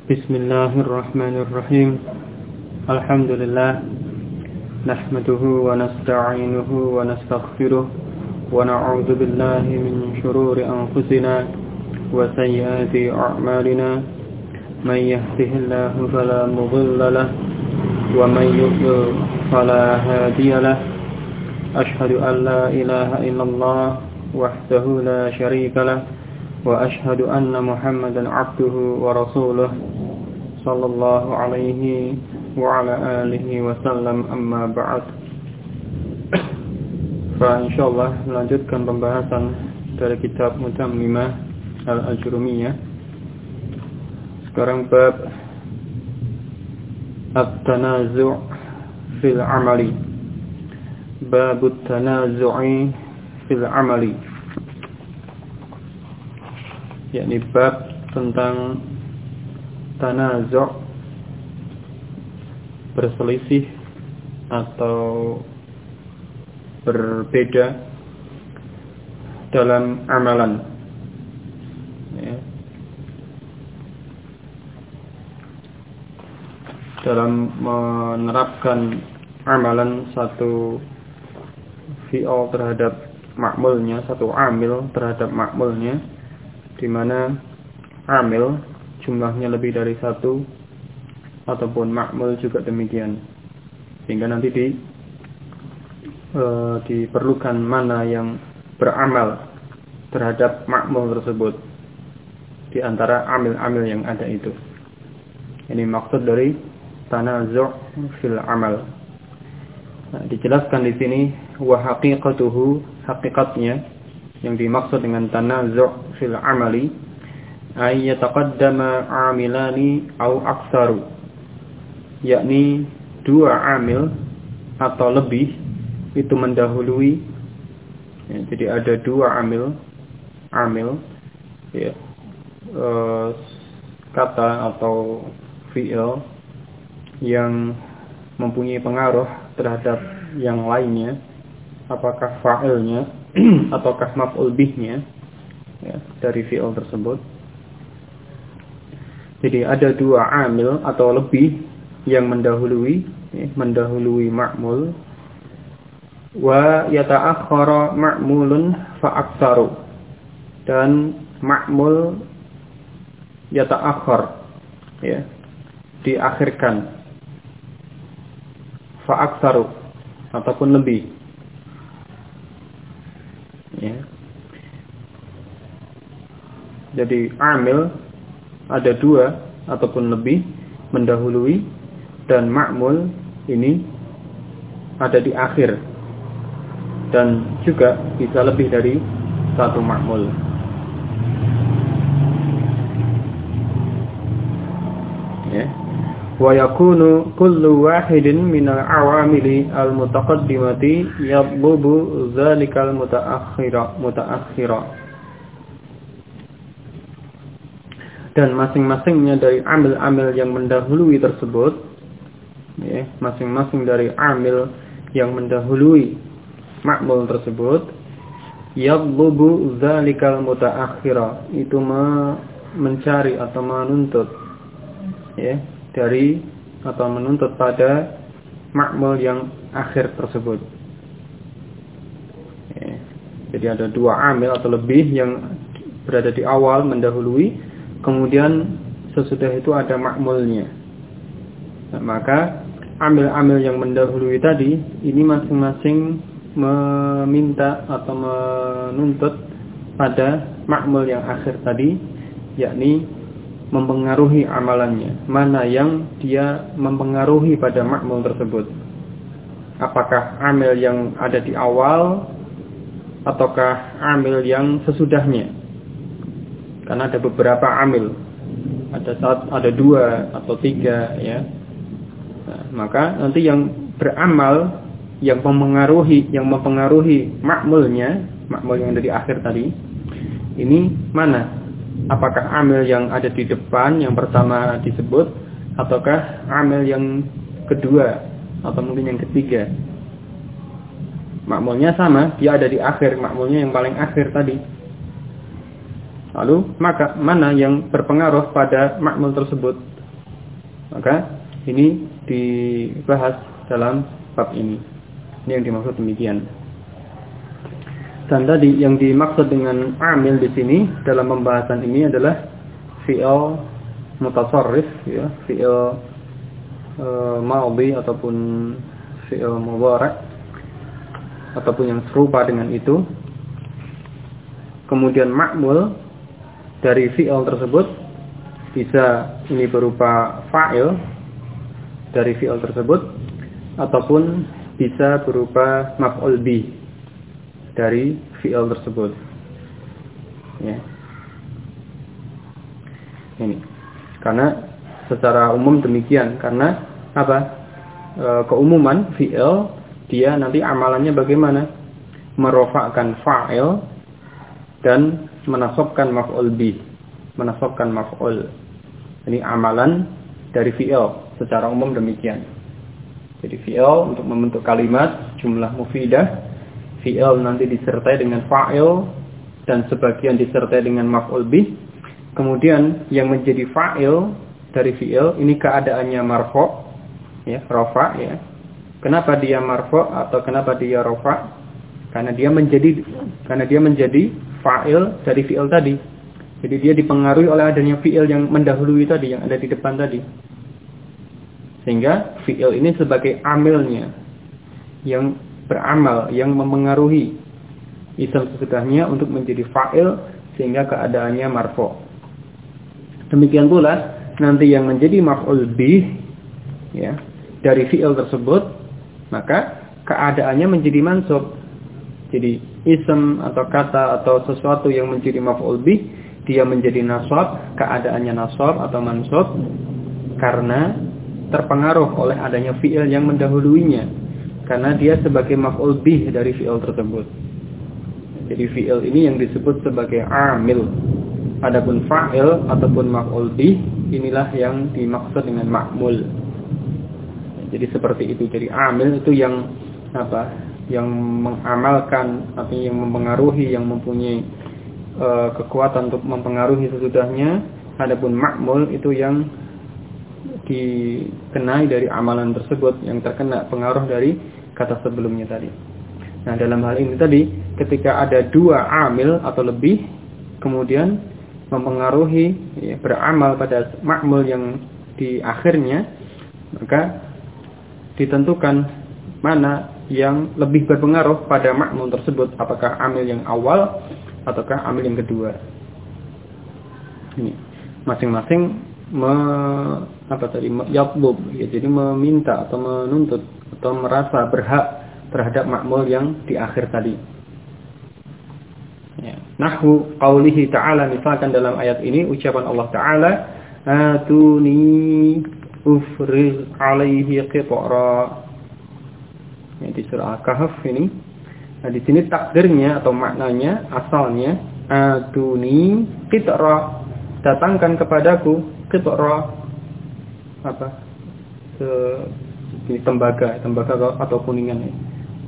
Bismillahirrahmanirrahim. Alhamdulillah. Nahmaduhu wa nasta'inuhu wa nastaghfiruh wa na'udzu billahi min shururi anfusina wa sayyiati a'malina. May yahdihillahu fala mudilla lahu wa may yudlil fala hadiya lahu. Ashhadu an la ilaha illallah wahdahu la syarika lahu wa ashhadu anna Muhammadan 'abduhu wa rasuluh sallallahu alaihi wa ala alihi wa sallam, amma ba'd. Insyaallah melanjutkan pembahasan dari kitab Mutammimah Al-Ajrumiyah. Sekarang bab At-Tanazu' fil 'amali. Bab At-Tanazu'i fil 'amali, yakni bab tentang tanazu', berselisih atau berbeda dalam amalan, ya. Dalam menerapkan amalan satu fi'il terhadap ma'mulnya, satu amil terhadap ma'mulnya, di mana amil jumlahnya lebih dari satu ataupun ma'mul juga demikian, sehingga nanti diperlukan mana yang beramal terhadap ma'mul tersebut di antara amil-amil yang ada itu. Ini maksud dari tanazu' fil amal. Nah, dijelaskan di sini wa haqiqatuhu, hakikatnya yang dimaksud dengan tanazu' fil amali ay yataqaddama amilani au aktsaru, yakni dua amil atau lebih itu mendahului, ya, jadi ada dua amil ya, kata atau fi'il yang mempunyai pengaruh terhadap yang lainnya, apakah fa'ilnya ataukah maf'ul bihnya, ya, dari fi'il tersebut. Jadi ada dua amil atau lebih yang mendahului, ya, mendahului ma'mul. Wa yata'akhkhara ma'mulun fa'aktsaru, dan ma'mul yata'akhkhar, ya, diakhirkan, fa'aktsaru ataupun lebih, ya. Jadi amil ada dua ataupun lebih mendahului, dan ma'mul ini ada di akhir, dan juga bisa lebih dari satu ma'mul. Ya. Wa yakunu kullu wahidin minal awamili al-mutaqaddimati yatlubu dzalikal mutaakhira. Dan masing-masingnya dari amil-amil yang mendahului tersebut, ya, masing-masing dari amil yang mendahului ma'mul tersebut, yatlubu dzalikal mutaakhira, itu mencari atau menuntut, ya, dari atau menuntut pada ma'mul yang akhir tersebut. Ya, jadi ada dua amil atau lebih yang berada di awal mendahului, kemudian sesudah itu ada ma'mulnya. Nah, maka amil-amil yang mendahului tadi ini masing-masing meminta atau menuntut pada ma'mul yang akhir tadi, yakni mempengaruhi amalannya. Mana yang dia mempengaruhi pada ma'mul tersebut? Apakah amil yang ada di awal ataukah amil yang sesudahnya? Karena ada beberapa amil, ada dua atau tiga, ya. Nah, maka nanti yang beramal, yang mempengaruhi ma'mulnya, ma'mul yang ada di akhir tadi, ini mana? Apakah amil yang ada di depan yang pertama disebut, ataukah amil yang kedua atau mungkin yang ketiga? Ma'mulnya sama, dia ada di akhir, ma'mulnya yang paling akhir tadi. Lalu maka mana yang berpengaruh pada ma'mul tersebut? Maka ini dibahas dalam bab ini. Ini yang dimaksud demikian. Dan tadi yang dimaksud dengan amil di sini dalam pembahasan ini adalah fi'il mutasarrif, ya, fi'il madhi ataupun fi'il mudhari' ataupun yang serupa dengan itu. Kemudian ma'mul dari fi'il tersebut bisa ini berupa fa'il dari fi'il tersebut ataupun bisa berupa maf'ul bih dari fi'il tersebut. Ya. Ini. Karena secara umum demikian, karena apa? Keumuman fi'il dia nanti amalannya bagaimana? Merofakkan fa'il dan menasabkan maf'ul bih, menasabkan maf'ul. Ini amalan dari fi'il secara umum demikian. Jadi fi'il untuk membentuk kalimat jumlah mufidah, fi'il nanti disertai dengan fa'il dan sebagian disertai dengan maf'ul bih. Kemudian yang menjadi fa'il dari fi'il ini keadaannya marfu', ya, rafa', ya. Kenapa dia marfu' atau kenapa dia rafa'? Karena dia menjadi fa'il dari fi'il tadi. Jadi dia dipengaruhi oleh adanya fi'il yang mendahului tadi, yang ada di depan tadi. Sehingga fi'il ini sebagai amilnya yang beramal, yang memengaruhi isim sesudahnya untuk menjadi fa'il sehingga keadaannya marfu'. Demikian pula nanti yang menjadi maf'ul bih, ya, dari fi'il tersebut, maka keadaannya menjadi mansub. Jadi isim atau kata atau sesuatu yang menjadi maf'ul bih, dia menjadi nasab, keadaannya nasab atau mansub karena terpengaruh oleh adanya fi'il yang mendahuluinya. Karena dia sebagai maf'ul bih dari fi'il tersebut. Jadi fi'il ini yang disebut sebagai amil. Adapun fa'il ataupun maf'ul bih, inilah yang dimaksud dengan ma'mul. Jadi seperti itu. Jadi amil itu yang apa? Yang mengamalkan, atau yang mempengaruhi, yang mempunyai kekuatan untuk mempengaruhi sesudahnya. Adapun ma'mul itu yang dikenai dari amalan tersebut, yang terkena pengaruh dari kata sebelumnya tadi. Nah, dalam hal ini tadi, ketika ada dua amil atau lebih, kemudian mempengaruhi, ya, beramal pada ma'mul yang di akhirnya, maka ditentukan mana yang lebih berpengaruh pada ma'mul tersebut, apakah amil yang awal ataukah amil yang kedua. Ini masing-masing yatlub, ya, jadi meminta atau menuntut atau merasa berhak terhadap ma'mul yang di akhir tadi. Ya. Nahwu qaulihi ta'ala, misalkan dalam ayat ini ucapan Allah Ta'ala, atuni ufriz alaihi qitara. Ya, di surah Al-Kahf ini. Nah, di sini takdirnya atau maknanya asalnya atuni qitara, datangkan kepadaku qitara, apa? Tembaga atau kuningan, ya.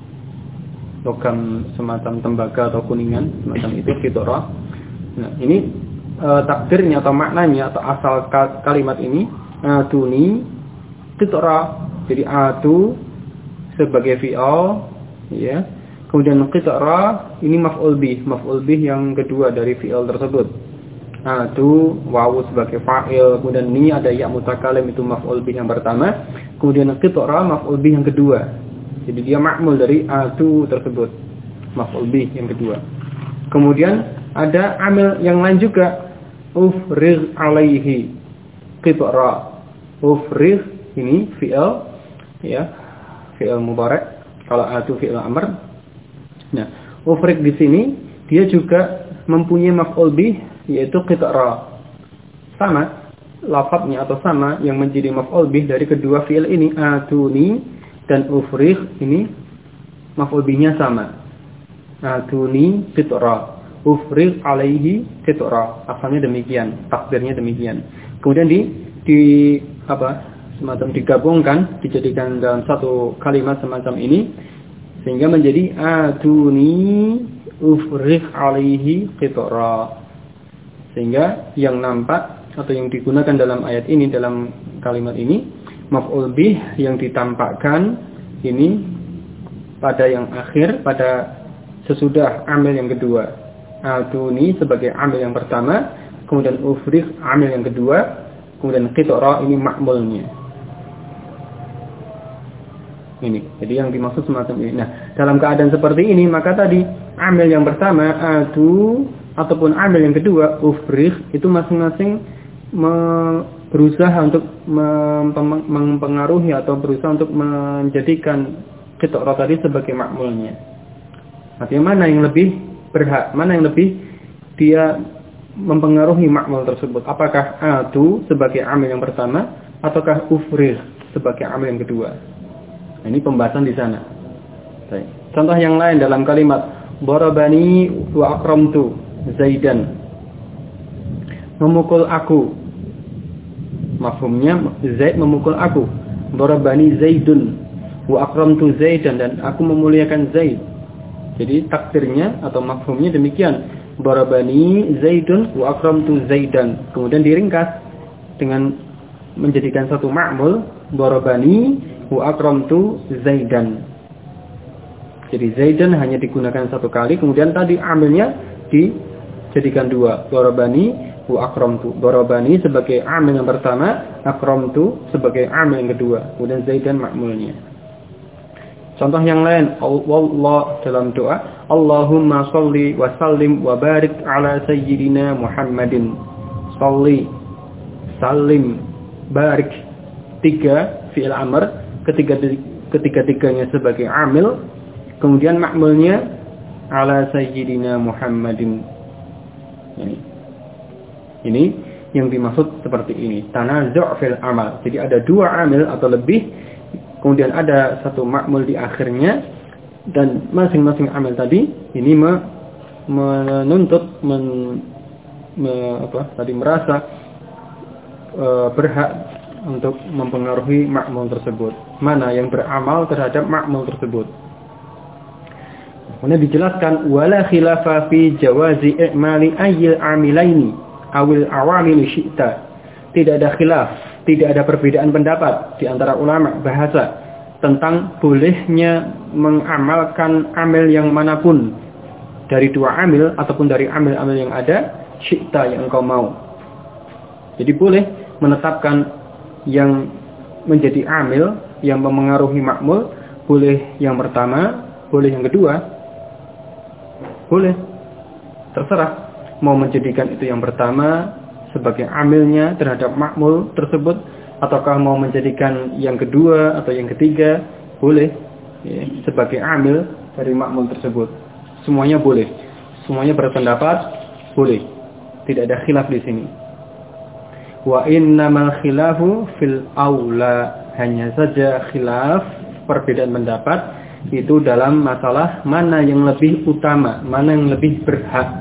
Logam semacam tembaga atau kuningan, semacam itu qitara. Nah, ini takdirnya atau maknanya atau asal kalimat ini atuni qitara. Jadi atu sebagai fi'il, ya. Kemudian qitara ini maf'ul bih yang kedua dari fi'il tersebut. Atu wawu sebagai fa'il, kemudian ni ada ya mutakalim itu maf'ul bih yang pertama, kemudian qitara maf'ul bih yang kedua. Jadi dia ma'mul dari atu tersebut, maf'ul bih yang kedua. Kemudian ada amil yang lain juga, ufriz alaihi qitara. Ufriz ini fi'il, ya, fi'il mudhari'. Kalau atu fi'il amr. Nah, ufriq di sini dia juga mempunyai maf'ul bih yaitu qitara. Sama lafadznya atau sama yang menjadi maf'ul bih dari kedua fi'il ini, atuni dan ufriq ini maf'ul bihnya sama. Atuni qitara, ufriq alaihi qitara. Asalnya demikian, takdirnya demikian. Kemudian semacam digabungkan, dijadikan dalam satu kalimat semacam ini sehingga menjadi atuni ufriq alaihi qitara. Sehingga yang nampak atau yang digunakan dalam ayat ini dalam kalimat ini. Maf'ul bih yang ditampakkan ini pada yang akhir, pada sesudah amil yang kedua. Atuni sebagai amil yang pertama, kemudian ufrigh amil yang kedua, kemudian qitara ini ma'mulnya. Ini. Jadi yang dimaksud semacam ini. Nah, dalam keadaan seperti ini maka tadi amil yang pertama atu ataupun amil yang kedua ufrigh itu masing-masing berusaha untuk mempengaruhi atau berusaha untuk menjadikan qitara tadi sebagai ma'mulnya. Artinya mana yang lebih berhak, mana yang lebih dia mempengaruhi ma'mul tersebut. Apakah atu sebagai amil yang pertama ataukah ufrigh sebagai amil yang kedua. Nah, ini pembahasan di sana. Contoh yang lain dalam kalimat darabani wa akramtu Zaidan. Memukul aku. Mafhumnya Zaid memukul aku. Darabani Zaidun wa akramtu Zaidan, dan aku memuliakan Zaid. Jadi takdirnya atau mafhumnya demikian. Darabani Zaidun wa akramtu Zaidan. Kemudian diringkas dengan menjadikan satu ma'mul, darabani wa akramtu Zaidan. Jadi Zaidan hanya digunakan satu kali, kemudian tadi amilnya dijadikan dua. Darabani wa akramtu. Darabani sebagai amil yang pertama, akramtu sebagai amil yang kedua. Kemudian Zaidan ma'mulnya. Contoh yang lain, Allah dalam doa, Allahumma shalli wa sallim wa barik ala sayyidina Muhammadin. Shalli, salim, barik. 3 fi'il amr, ketiga-tiganya sebagai amil, kemudian ma'mulnya ala sayyidina Muhammadin. Ini yang dimaksud seperti ini, tanazu' fil amal. Jadi ada dua amil atau lebih, kemudian ada satu ma'mul di akhirnya, dan masing-masing amil tadi ini menuntut merasa berhak untuk mempengaruhi ma'mul tersebut. Mana yang beramal terhadap ma'mul tersebut. Kemudian dijelaskan wala khilafa fi jawazi i'mali ayyil amilaini awil awamil syi'ta. Tidak ada khilaf, tidak ada perbedaan pendapat di antara ulama bahasa tentang bolehnya mengamalkan amil yang manapun dari dua amil ataupun dari amil-amil yang ada, syi'ta yang engkau mau. Jadi boleh menetapkan yang menjadi amil yang memengaruhi ma'mul, boleh yang pertama, boleh yang kedua, boleh, terserah mau menjadikan itu yang pertama sebagai amilnya terhadap ma'mul tersebut, ataukah mau menjadikan yang kedua atau yang ketiga, boleh ya, sebagai amil dari ma'mul tersebut. Semuanya boleh, semuanya berpendapat boleh, tidak ada khilaf di sini. Wa innamal khilafu fil aula, hanya saja khilaf, perbedaan pendapat itu dalam masalah mana yang lebih utama, mana yang lebih berhak.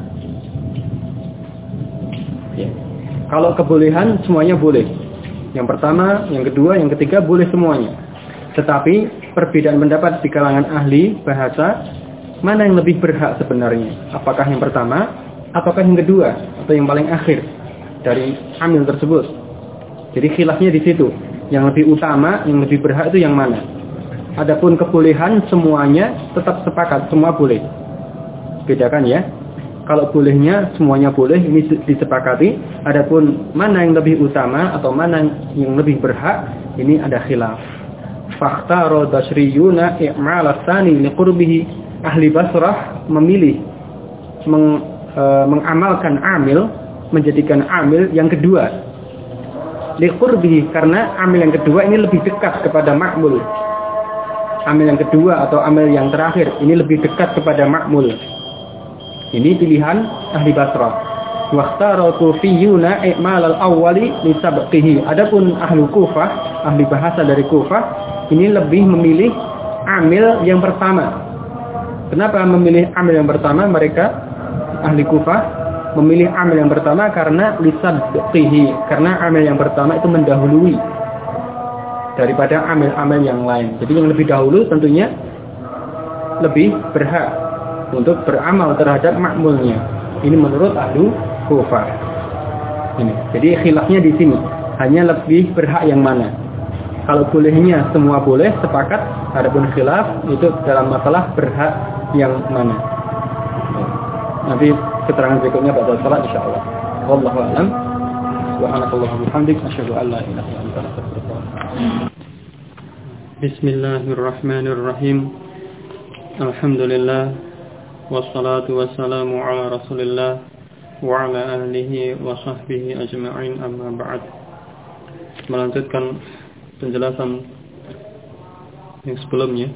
Ya. Kalau kebolehan semuanya boleh. Yang pertama, yang kedua, yang ketiga boleh semuanya. Tetapi perbedaan pendapat di kalangan ahli bahasa, mana yang lebih berhak sebenarnya? Apakah yang pertama ataukah yang kedua atau yang paling akhir dari amil tersebut? Jadi khilafnya di situ. Yang lebih utama, yang lebih berhak itu yang mana? Adapun kebolehan semuanya tetap sepakat, semua boleh. Bedakan ya. Kalau bolehnya semuanya boleh, ini disepakati. Adapun mana yang lebih utama atau mana yang lebih berhak, ini ada khilaf. Fakhtaro basriyuna i'mal ats-tsani liqurbihi. Ahli Basrah memilih mengamalkan amil, menjadikan amil yang kedua. Liqurbihi, karena amil yang kedua ini lebih dekat kepada ma'mul. Amil yang kedua atau amil yang terakhir ini lebih dekat kepada ma'mul. Ini pilihan ahli Basrah. Waqtara kufiyuna i'mal al-awwali li sabqihi. Adapun ahli Kufah, ahli bahasa dari Kufah, ini lebih memilih amil yang pertama. Kenapa memilih amil yang pertama? Mereka ahli Kufah memilih amil yang pertama karena li sabqihi, karena amil yang pertama itu mendahului daripada amil-amil yang lain. Jadi yang lebih dahulu tentunya lebih berhak untuk beramal terhadap makmulnya. Ini menurut ahlu Kufah. Ini. Jadi khilafnya di sini. hanya lebih berhak yang mana. Kalau bolehnya semua boleh, sepakat. Adapun khilaf itu dalam masalah berhak yang mana. Nanti keterangan berikutnya pada salat insyaallah. Wallahu a'lam. Subhanakallahumma wa bihamdika asyhadu an la ilaha illa anta astaghfiruka wa atubu ilaik. Bismillahirrahmanirrahim. Alhamdulillah wassalatu wassalamu ala Rasulillah wa ala alihi wa sahbihi ajma'in, amma ba'd. Melanjutkan penjelasan yang sebelumnya.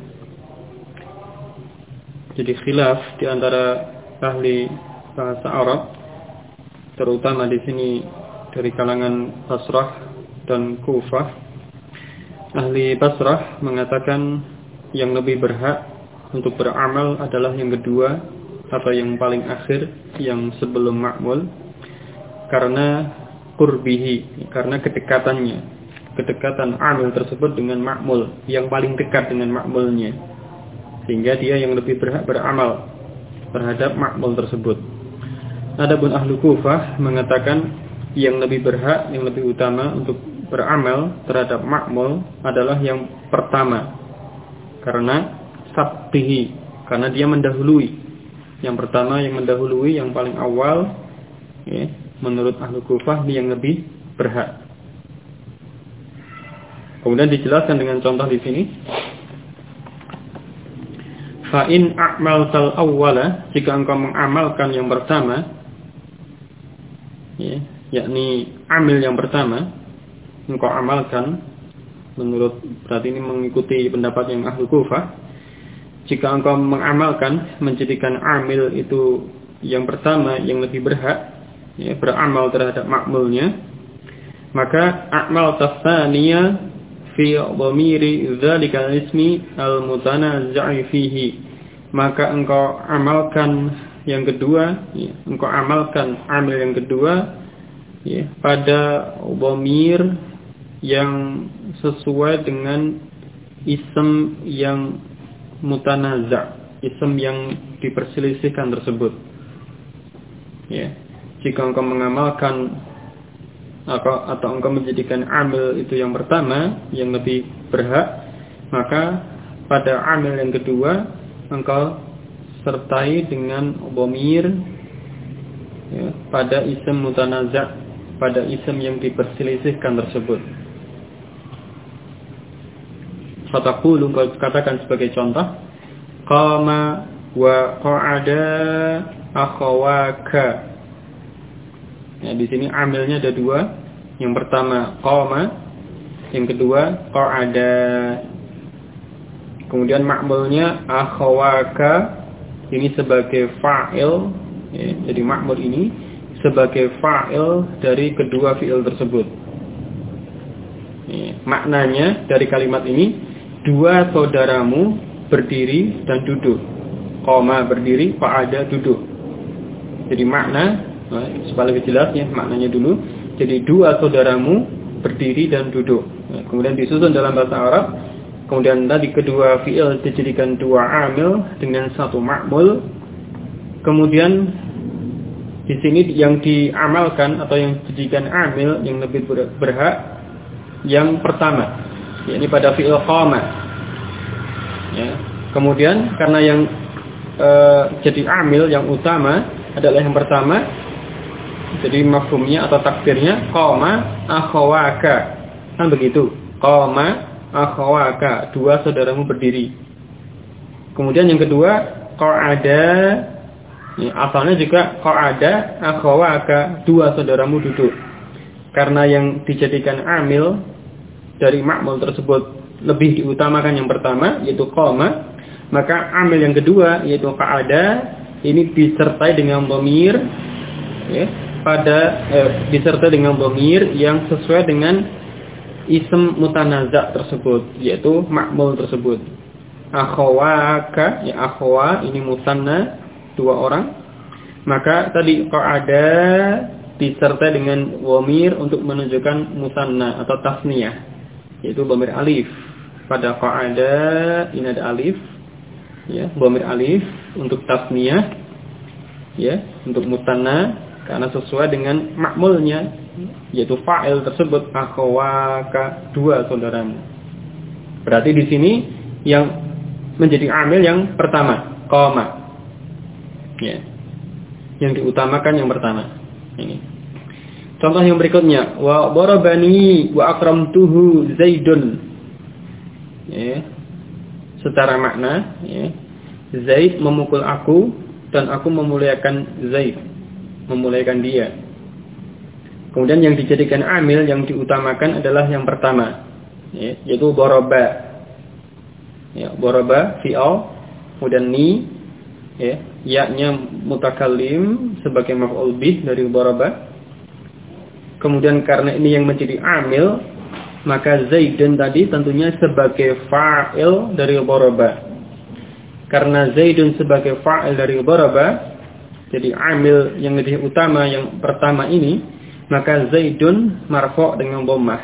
Jadi khilaf di antara ahli bahasa Arab, terutama di sini dari kalangan Basrah dan Kufah. Ahli Basrah mengatakan yang lebih berhak untuk beramal adalah yang kedua atau yang paling akhir, yang sebelum ma'mul, karena qurbihi, karena kedekatan amil tersebut dengan ma'mul, yang paling dekat dengan ma'mulnya, sehingga dia yang lebih berhak beramal terhadap ma'mul tersebut. Adapun ahlu Kufah mengatakan yang lebih berhak, yang lebih utama untuk beramal terhadap ma'mul adalah yang pertama, karena sabtihi, karena dia mendahului. Yang pertama yang mendahului, yang paling awal, ya, menurut ahlu Kufah dia yang lebih berhak. Kemudian dijelaskan dengan contoh di sini. Fa in a'maltal awwala, jika engkau mengamalkan yang pertama, ya, yakni amil yang pertama, engkau amalkan, menurut berarti ini mengikuti pendapat yang ahli Kufah. Jika engkau mengamalkan, menjadikan amil itu yang pertama yang lebih berhak, ya, beramal terhadap makmulnya, maka a'mal tafsaniya fi dhamiri dzalika ismi al-mutanazza'i fihi, maka engkau amalkan yang kedua, ya, engkau amalkan amil yang kedua, ya, pada dhamir yang sesuai dengan ism yang mutanazza', ism yang diperselisihkan tersebut. Ya, jika engkau mengamalkan atau engkau menjadikan amil itu yang pertama yang lebih berhak, maka pada amil yang kedua engkau sertai dengan dhamir, ya, pada ism mutanazza', pada ism yang diperselisihkan tersebut. Fataqulu, katakan sebagai contoh, qama wa qa'ada akhawaka. Ya, di sini amilnya ada dua. Yang pertama qama, yang kedua qa'ada. Kemudian ma'mulnya akhawaka, ini sebagai fa'il, ya, jadi ma'mul ini sebagai fa'il dari kedua fi'il tersebut. Ya, maknanya dari kalimat ini, dua saudaramu berdiri dan duduk. Qoma berdiri, qa'ada duduk. Jadi makna, supaya lebih jelas ya, maknanya dulu. Jadi dua saudaramu berdiri dan duduk. Kemudian disusun dalam bahasa Arab. Kemudian tadi kedua fi'il dijadikan dua amil dengan satu ma'mul. Kemudian di sini yang diamalkan atau yang dijadikan amil yang lebih berhak yang pertama, yakni pada fi'il qama. Ya. Kemudian karena yang jadi amil yang utama adalah yang pertama, jadi mafhumnya atau takdirnya qama akhawaka. Kan begitu. Qama akhawaka, dua saudaramu berdiri. Kemudian yang kedua qa'ada, ya, asalnya juga qa'ada akhawaka, dua saudaramu duduk. Karena yang dijadikan amil dari ma'mul tersebut lebih diutamakan yang pertama, yaitu qama, maka amil yang kedua yaitu qa'ada ini disertai dengan dhamir, ya, disertai dengan dhamir yang sesuai dengan ism mutanazza' tersebut, yaitu ma'mul tersebut. Akhawaka, ya, akhwa ini musanna, dua orang. Maka tadi qa'ada disertai dengan dhamir untuk menunjukkan musanna atau tasniyah, yaitu dhamir alif. Pada qa'ada ini ada alif, ya, dhamir alif untuk tasniyah, ya, untuk musanna. karena sesuai dengan makmulnya, yaitu fa'il tersebut, akhawaka, dua saudaramu. Berarti di sini yang menjadi amil yang pertama, qama. Ya. Yang diutamakan yang pertama. Ini. Contoh yang berikutnya, wa darabani wa akramtuhu Zaidun. Ya. Secara makna, ya. Zaid memukul aku dan aku memuliakan Zaid, memuliakan dia. Kemudian yang dijadikan amil yang diutamakan adalah yang pertama, ya, yaitu daraba. Ya, daraba fi'al, kemudian ni, ya, ya-nya mutakallim sebagai maf'ul bih dari daraba. Kemudian karena ini yang menjadi amil, maka Zaidun tadi tentunya sebagai fa'il dari daraba. Karena Zaidun sebagai fa'il dari daraba, jadi amil yang lebih utama yang pertama ini, maka Zaidun marfu' dengan dhammah.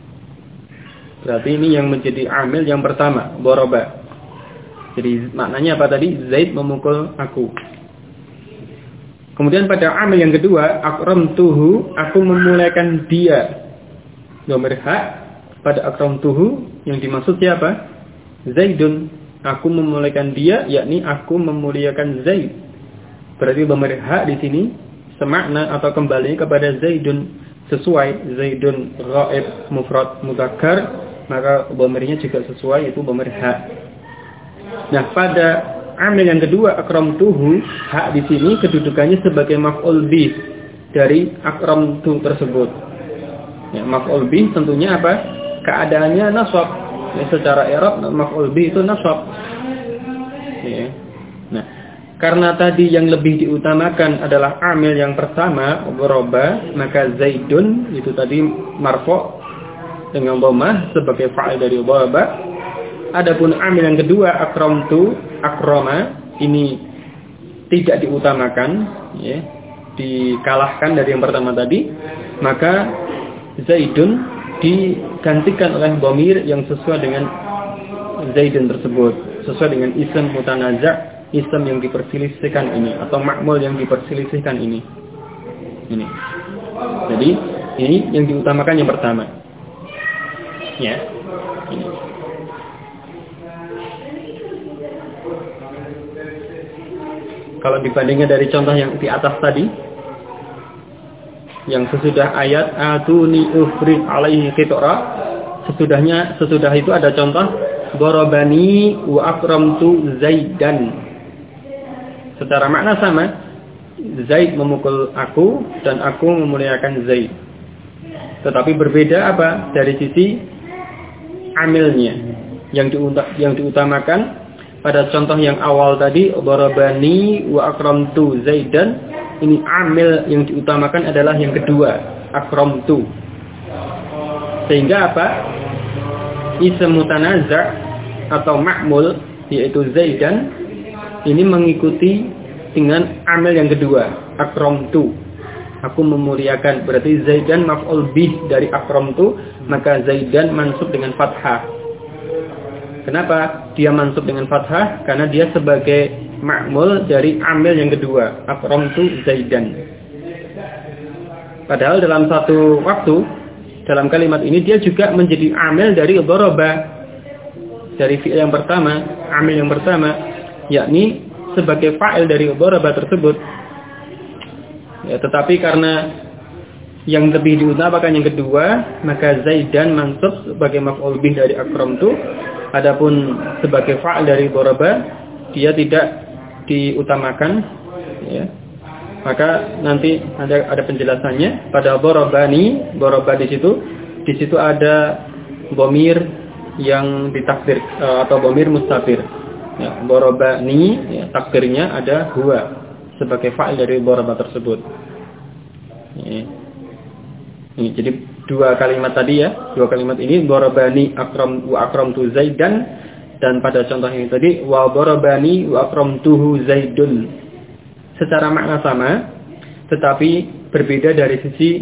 Berarti ini yang menjadi amil yang pertama, daraba. Jadi maknanya apa tadi? Zaid memukul aku. Kemudian pada amil yang kedua, akramtuhu, aku memuliakan dia. Dhamir ha pada akramtuhu yang dimaksud siapa? Zaidun. Aku memuliakan dia, yakni aku memuliakan Zaid. Berarti dhamir ha di sini semakna atau kembali kepada Zaidun, sesuai Zaidun ghaib mufrad mudzakkar, maka dhamirnya juga sesuai, itu dhamir ha. Nah, pada amil yang kedua akramtuhu, ha di sini kedudukannya sebagai maf'ul bih dari akramtu tersebut. Ya, maf'ul bih tentunya apa? Keadaannya nasab. Ya, secara i'rab maf'ul bih itu nasab. Ya. Nah, karena tadi yang lebih diutamakan adalah amil yang pertama, daraba, maka Zaidun itu tadi marfu' dengan dhammah sebagai fa'il dari daraba. Adapun amil yang kedua, akramtu, akrama, ini tidak diutamakan, ya, dikalahkan dari yang pertama tadi, maka Zaidun digantikan oleh dhamir yang sesuai dengan Zaidun tersebut, sesuai dengan ism mutanaza', ism yang diperselisihkan ini, atau makmul yang diperselisihkan ini. Ini. Jadi ini yang diutamakan yang pertama. Ya. Ini. Kalau dibandingkan dari contoh yang di atas tadi, yang sesudah ayat atuni ufrid alaihi qitra, sesudah itu ada contoh darabani wa akramtu Zaidan. Secara makna sama, Zaid memukul aku dan aku memuliakan Zaid. Tetapi berbeda apa? Dari sisi amilnya. Yang diutamakan pada contoh yang awal tadi, darabani wa akramtu Zaidan, ini amil yang diutamakan adalah yang kedua, akramtu. Sehingga apa? Ism mutanaza' atau makmul, yaitu Zaidan, ini mengikuti dengan amil yang kedua, akramtu. Aku memuliakan, berarti Zaidan maf'ul bih dari akramtu, maka Zaidan mansub dengan fathah. Kenapa dia mansub dengan fathah? Karena dia sebagai ma'mul dari amil yang kedua, akramtu Zaidan. Padahal dalam satu waktu, dalam kalimat ini dia juga menjadi amil dari daraba, dari fi'il yang pertama, amil yang pertama, yakni sebagai fa'il dari daraba tersebut. Ya, tetapi karena yang lebih diutamakan yang kedua, maka Zaidan mansub sebagai maf'ul bih dari akramtu. Adapun sebagai fa'il dari daraba, dia tidak diutamakan, ya. Maka nanti ada penjelasannya pada darabani, daraba di situ ada dhamir yang ditakdir atau dhamir mustafir. Ya, darabani, ya, takdirnya ada huwa sebagai fa'il dari daraba tersebut. Ya. Ini jadi dua kalimat tadi ya, dua kalimat ini darabani akramtu Zaidan, dan pada contoh ini tadi wa darabani wa akramtuhu Zaidun. Secara makna sama, tetapi berbeda dari sisi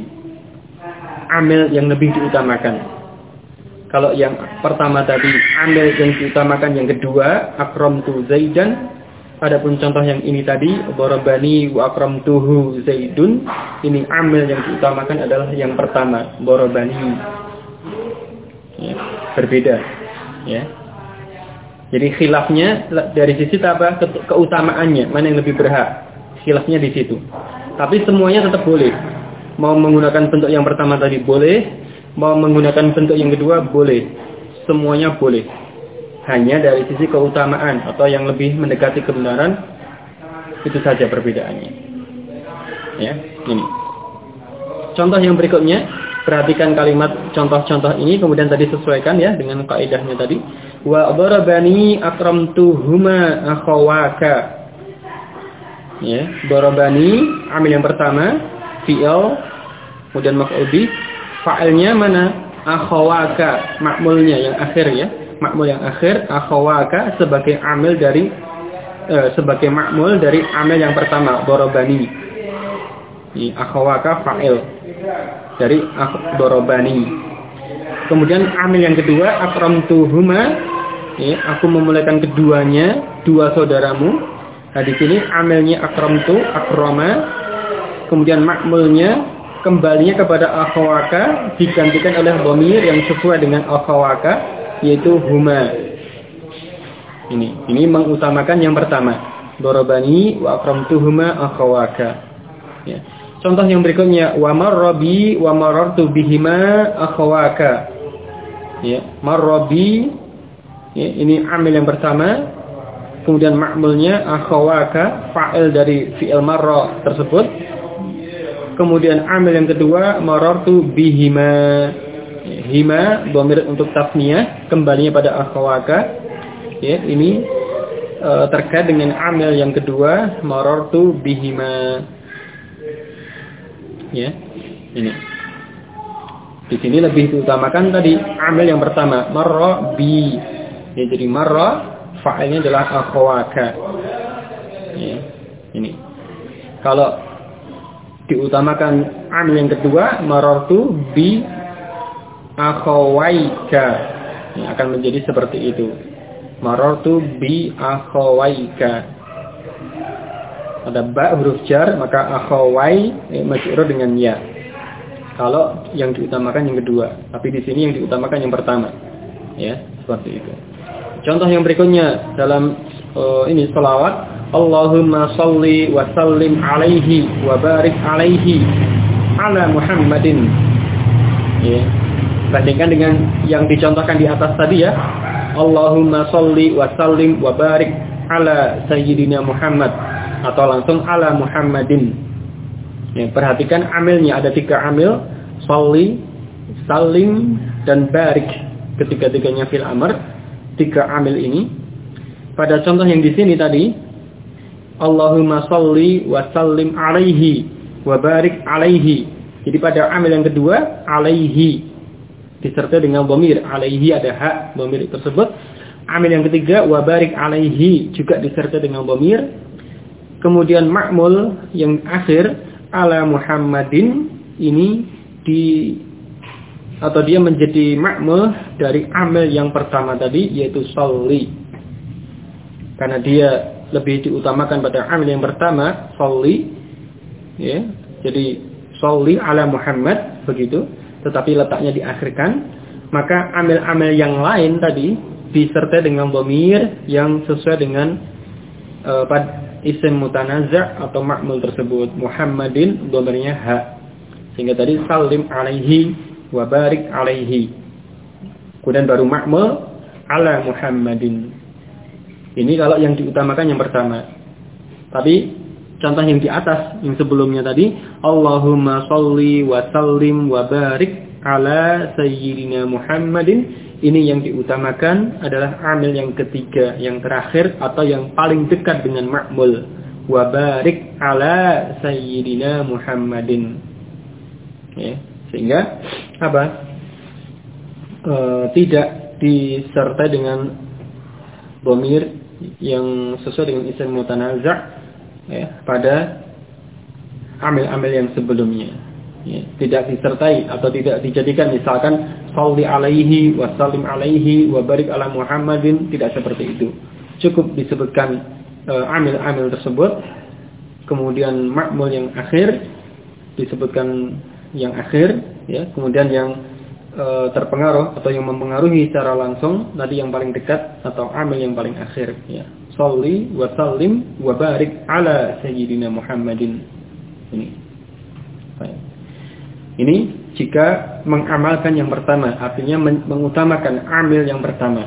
amil yang lebih diutamakan. Kalau yang pertama tadi amil yang diutamakan yang kedua, akramtu Zaidan, Adapun contoh yang ini tadi, darabani wa akramtuhu Zaidun, ini amil yang diutamakan adalah yang pertama, darabani. Ya, berbeda. Ya. Jadi khilafnya dari sisi apa? Keutamaannya, mana yang lebih berhak. Khilafnya di situ. Tapi semuanya tetap boleh. Mau menggunakan bentuk yang pertama tadi boleh, mau menggunakan bentuk yang kedua boleh. Semuanya boleh. Hanya dari sisi keutamaan atau yang lebih mendekati kebenaran, itu saja perbedaannya. Ya, ini. Contoh yang berikutnya, perhatikan kalimat contoh-contoh ini, kemudian tadi sesuaikan ya dengan kaidahnya tadi. Wa darabani akramtuhuma akhawaka. Ya, darabani amil yang pertama, fi'il, kemudian maf'ul bih, fa'ilnya mana? Akhawaka, makmulnya yang akhir ya. Makmul yang akhir, akhawaka sebagai amil dari sebagai makmul dari amil yang pertama, darabani. Akhawaka fa'il dari darabani. Kemudian amil yang kedua, akramtuhuma, aku memulaikan keduanya, dua saudaramu. Nah di sini amilnya akramtu, akrama. Kemudian makmulnya kembalinya kepada akhawaka, digantikan oleh dhamir yang sesuai dengan akhawaka, yaitu huma. Ini mengutamakan yang pertama, darabani wa akramtuhuma akhawaka. Ya. Contoh yang berikutnya, wa marrabi wa marartu bihima akhawaka. Ya, marrabi, ya, ini amil yang pertama, kemudian makmulnya akhawaka, fa'il dari fi'il marra tersebut. Kemudian amil yang kedua, marartu bihima. Hima, dhamir untuk tasniyah, kembalinya pada akhawaka. Ya, ini terkait dengan amil yang kedua, marartu bihima. Ya, ini. Di sini lebih diutamakan tadi amil yang pertama, marra bi. Ya, jadi marra fa'ilnya adalah akhawaka. Ya, ini. Kalau diutamakan amil yang kedua, marartu bi akhawaika, ini akan menjadi seperti itu. Marartu bi akhawaika. Ada ba huruf jar, maka akhawai majrur dengan ya. Kalau yang diutamakan yang kedua, tapi di sini yang diutamakan yang pertama. Ya, seperti itu. Contoh yang berikutnya dalam ini selawat, Allahumma shalli wa sallim alaihi wa barik alaihi ala Muhammadin. Ya. Bandingkan dengan yang dicontohkan di atas tadi ya. Allahumma sholli wa sallim wa barik ala sayyidina Muhammad, atau langsung ala Muhammadin. Ya, perhatikan amilnya ada 3 amil, sholli, salim, dan barik. Ketiga-tiganya fil amr, 3 amil ini. Pada contoh yang di sini tadi, Allahumma sholli wa sallim alaihi wa barik alaihi. Jadi pada amil yang kedua, alaihi disertai dengan dhamir, alaihi ada hak dhamir tersebut. Amil yang ketiga, wa barik alaihi, juga disertai dengan dhamir. Kemudian makmul yang akhir, ala Muhammadin, ini dia menjadi makmul dari amil yang pertama tadi, yaitu sholli. Karena dia lebih diutamakan pada amil yang pertama, sholli, ya. Jadi sholli ala Muhammad, begitu. Tetapi letaknya diakhirkan, maka amil-amil yang lain tadi disertai dengan dhamir yang sesuai dengan isim mutanaza' atau makmul tersebut. Muhammadin, dhamirnya ha. Sehingga tadi salim alaihi wa barik alaihi. Kemudian baru makmul ala Muhammadin. Ini kalau yang diutamakan yang pertama. Tapi contoh yang di atas, yang sebelumnya tadi, Allahumma sholli wa sallim wa barik ala sayyidina Muhammadin. Ini yang diutamakan adalah amil yang ketiga, yang terakhir atau yang paling dekat dengan makmul. Wa barik ala sayyidina Muhammadin. Ya, sehingga apa? Tidak disertai dengan dhamir yang sesuai dengan isim mutanaza' ya, pada amil-amil yang sebelumnya. Ya, tidak disertai atau tidak dijadikan misalkan sholli alaihi wa sallim alaihi wa barik ala Muhammadin, tidak seperti itu. Cukup disebutkan amil tersebut, kemudian ma'mul yang akhir disebutkan yang akhir, ya, kemudian yang terpengaruh atau yang mempengaruhi secara langsung tadi yang paling dekat atau amil yang paling akhir, ya. Sholli wa sallim wa barik ala sayyidina Muhammadin. Ini jika mengamalkan yang pertama, artinya mengutamakan amil yang pertama.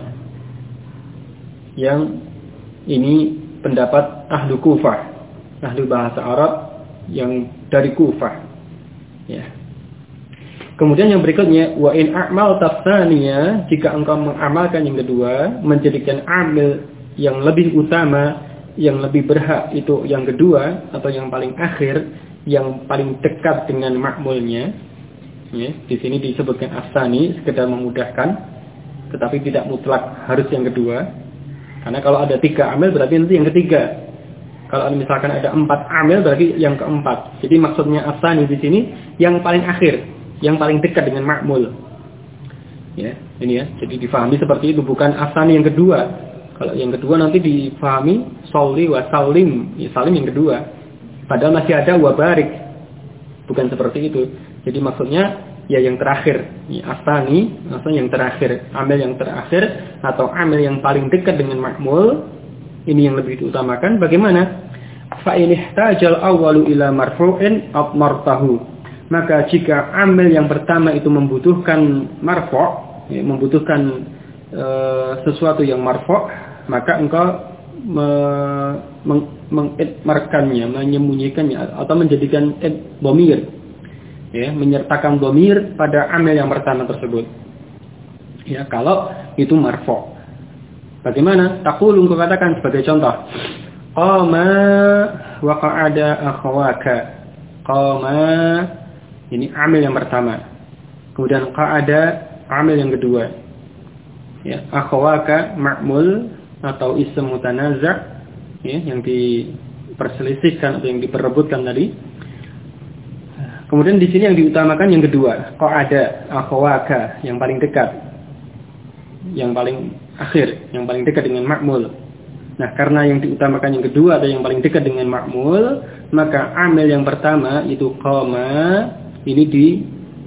Yang ini pendapat ahlu Kufah, ahli bahasa Arab yang dari Kufah, ya. Kemudian yang berikutnya, wa in a'mal tafsaniya, jika engkau mengamalkan yang kedua, menjadikan amil yang lebih utama, yang lebih berhak itu yang kedua atau yang paling akhir, yang paling dekat dengan ma'mulnya, ya. Di sini disebutkan asani, sekedar memudahkan, tetapi tidak mutlak harus yang kedua. Karena kalau ada 3 amil berarti nanti yang ketiga. Kalau misalkan ada 4 amil berarti yang keempat. Jadi maksudnya asani di sini yang paling akhir, yang paling dekat dengan ma'mul. Ya, ini ya. Jadi difahami seperti itu, bukan asani yang kedua. Kalau yang kedua nanti difahami sholli wa sallim, ya, salim yang kedua. Padahal masih ada wa barik. Bukan seperti itu. Jadi maksudnya ya yang terakhir, ya, asani, maksudnya yang terakhir, amil yang terakhir atau amil yang paling dekat dengan ma'mul, ini yang lebih diutamakan. Bagaimana? Fa in ihtajal awwalu ila marfu'in atmartahu. Maka jika amil yang pertama itu membutuhkan marfu', ya, membutuhkan sesuatu yang marfu', maka engkau mengidmarkannya, menyembunyikannya atau menjadikan dhamir, ya, menyertakan dhamir pada amil yang pertama tersebut. Ya, kalau itu marfu'. Bagaimana? Taqulu, engkau katakan sebagai contoh. Qama wa qa'ada akhawaka. Qama, ini amil yang pertama. Kemudian qa'ada, amil yang kedua. Ya, akhawaka ma'mul atau ism mutanaza', ya, yang diperselisihkan atau yang diperebutkan tadi. Kemudian di sini yang diutamakan yang kedua, qa'ada akhawaka, yang paling dekat, yang paling akhir, yang paling dekat dengan ma'mul. Nah, karena yang diutamakan yang kedua atau yang paling dekat dengan ma'mul, maka amil yang pertama itu qama, ini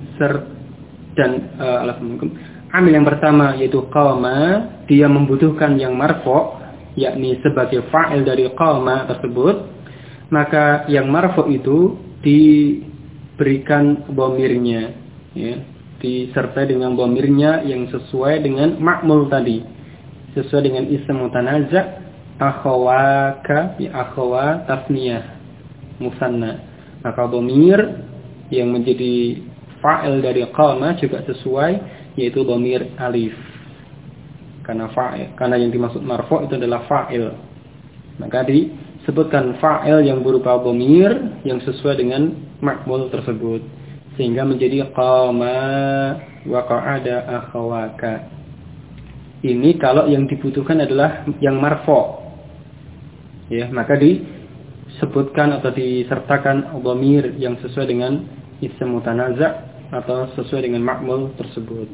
amil yang pertama yaitu qama, dia membutuhkan yang marfu', yakni sebagai fa'il dari qama tersebut, maka yang marfu' itu diberikan dhamirnya, ya, disertai dengan dhamirnya yang sesuai dengan ma'mul tadi, sesuai dengan ism mutanaza', akhawaka, ya, akhawa tasniyah musanna. Maka dhamir yang menjadi fa'il dari qama juga sesuai, yaitu dhamir alif. Karena yang dimaksud marfu' itu adalah fa'il. Maka disebutkan fa'il yang berupa dhamir yang sesuai dengan ma'mul tersebut, sehingga menjadi qama wa qa'ada akhawaka. Ini kalau yang dibutuhkan adalah yang marfu'. Ya, maka disebutkan atau disertakan dhamir yang sesuai dengan ism mutanaza' atau sesuai dengan ma'mul tersebut.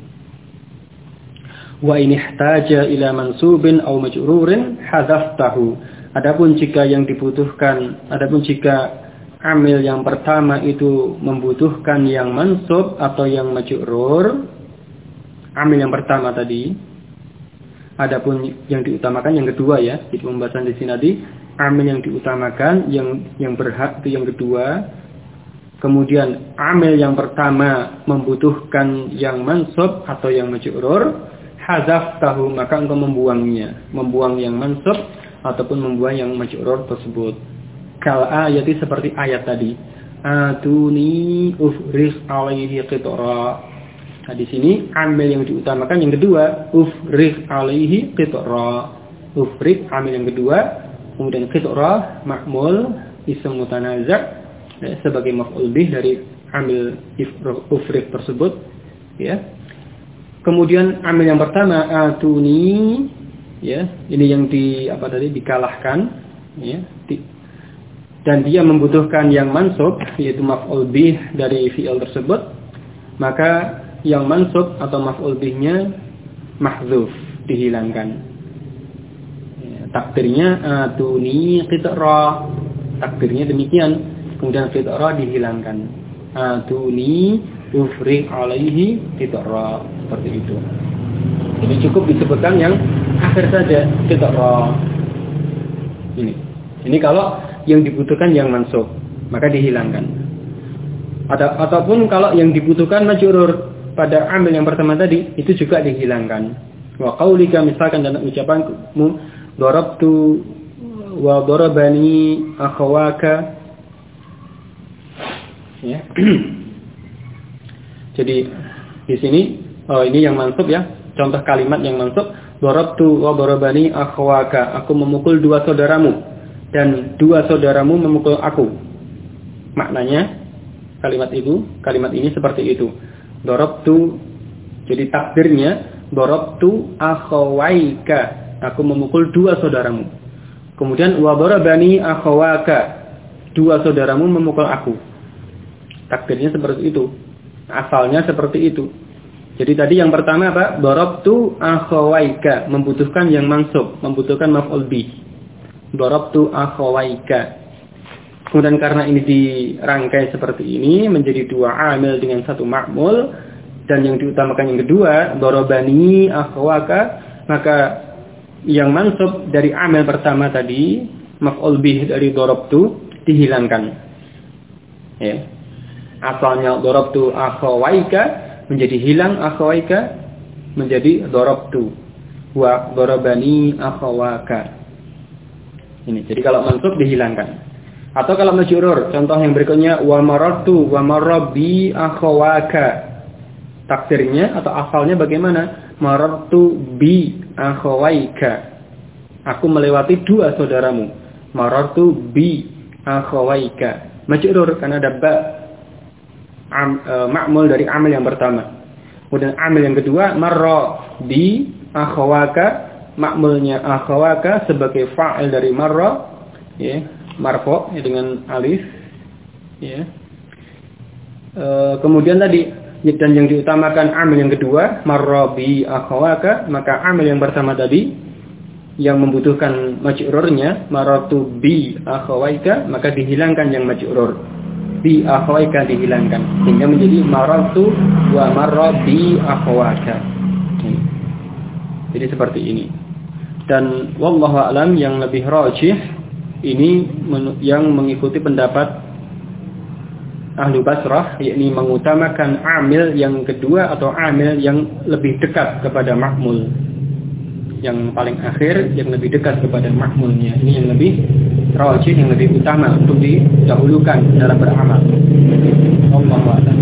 Wa in ihtaja ila mansubin aw majrurin hadzaftahu. Adapun jika amil yang pertama itu membutuhkan yang mansub atau yang majrur, amil yang pertama tadi, adapun yang diutamakan yang kedua, ya, itu pembahasan di sini tadi, amil yang diutamakan yang berhak itu yang kedua. Kemudian amil yang pertama membutuhkan yang mansub atau yang majrur, hadzaftahu, maka engkau membuang yang mansub ataupun membuang yang majrur tersebut. Kal ayati, seperti ayat tadi, atuni ufrish alaihi qitra. Nah, di sini amil yang diutamakan yang kedua, ufrish alaihi qitra. Ufrish amil yang kedua, kemudian qitra ma'mul ism mutanaza' sebagai maf'ul bih dari amil ufrish tersebut, ya. Kemudian amil yang pertama atuni, ya, ini yang dikalahkan, ya, dan dia membutuhkan yang mansub yaitu maf'ul bih dari fi'il tersebut, maka yang mansub atau maf'ul bihnya mahdzuf, dihilangkan. Ya, Takdirnya atuni qitra. Takdirnya demikian. Kemudian qitra dihilangkan. Atuni ufriq alaihi qitra. Seperti itu. Jadi cukup disebutkan yang akhir saja qitra. Ini kalau yang dibutuhkan yang mansub, maka dihilangkan. Ataupun kalau yang dibutuhkan majrur pada amil yang pertama tadi, itu juga dihilangkan. Wa qaulika, misalkan dalam ucapanmu darabtu wa darabani akhawaka. Ya. Jadi di sini ini yang mansub ya. Contoh kalimat yang mansub, darabtu wa darabani akhawaka. Aku memukul dua saudaramu dan dua saudaramu memukul aku. Maknanya kalimat ini seperti itu. Darabtu, jadi takdirnya darabtu akhawaika. Aku memukul dua saudaramu. Kemudian wa darabani akhawaka. Dua saudaramu memukul aku. Takdirnya seperti itu. Asalnya seperti itu. Jadi tadi yang pertama apa? Darabtu akhawaika, membutuhkan yang mansub, membutuhkan maf'ul bih. Darabtu akhawaika. Kemudian karena ini dirangkai seperti ini menjadi dua amil dengan satu ma'mul, dan yang diutamakan yang kedua darabani akhawaka, maka yang mansub dari amil pertama tadi, maf'ul bih dari darabtu, dihilangkan. Ya. Asalnya darabtu akhawaika menjadi hilang akhawaika menjadi darabtu wa darabani akhawaka. Ini. Jadi kalau mansub dihilangkan. Atau kalau majrur, contoh yang berikutnya wa marartu wa marabbi akhawaka. Takdirnya atau asalnya bagaimana? Marartu bi akhawaika. Aku melewati dua saudaramu. Marartu bi akhawaika. Majrur karena ada ba, ma'mul dari amil yang pertama. Kemudian amil yang kedua marra bi akhawaka. Ma'mulnya akhawaka sebagai fa'il dari marra, ya. Marfu ya, dengan alif ya. Kemudian tadi dan yang diutamakan amil yang kedua marrabi akhawaka, maka amil yang pertama tadi yang membutuhkan majrurnya marartu bi akhawaika, maka dihilangkan yang majrur bi akhawaika, dihilangkan sehingga menjadi marartu wa marrabi akhawaka. Jadi seperti ini. Dan wallahu a'lam yang lebih rajih ini yang mengikuti pendapat Ahlu Basrah, yakni mengutamakan amil yang kedua atau amil yang lebih dekat kepada ma'mul. Yang paling akhir yang lebih dekat kepada ma'mulnya. Ini yang lebih rajih, yang lebih utama untuk didahulukan dalam beramal. Wallahu a'lam.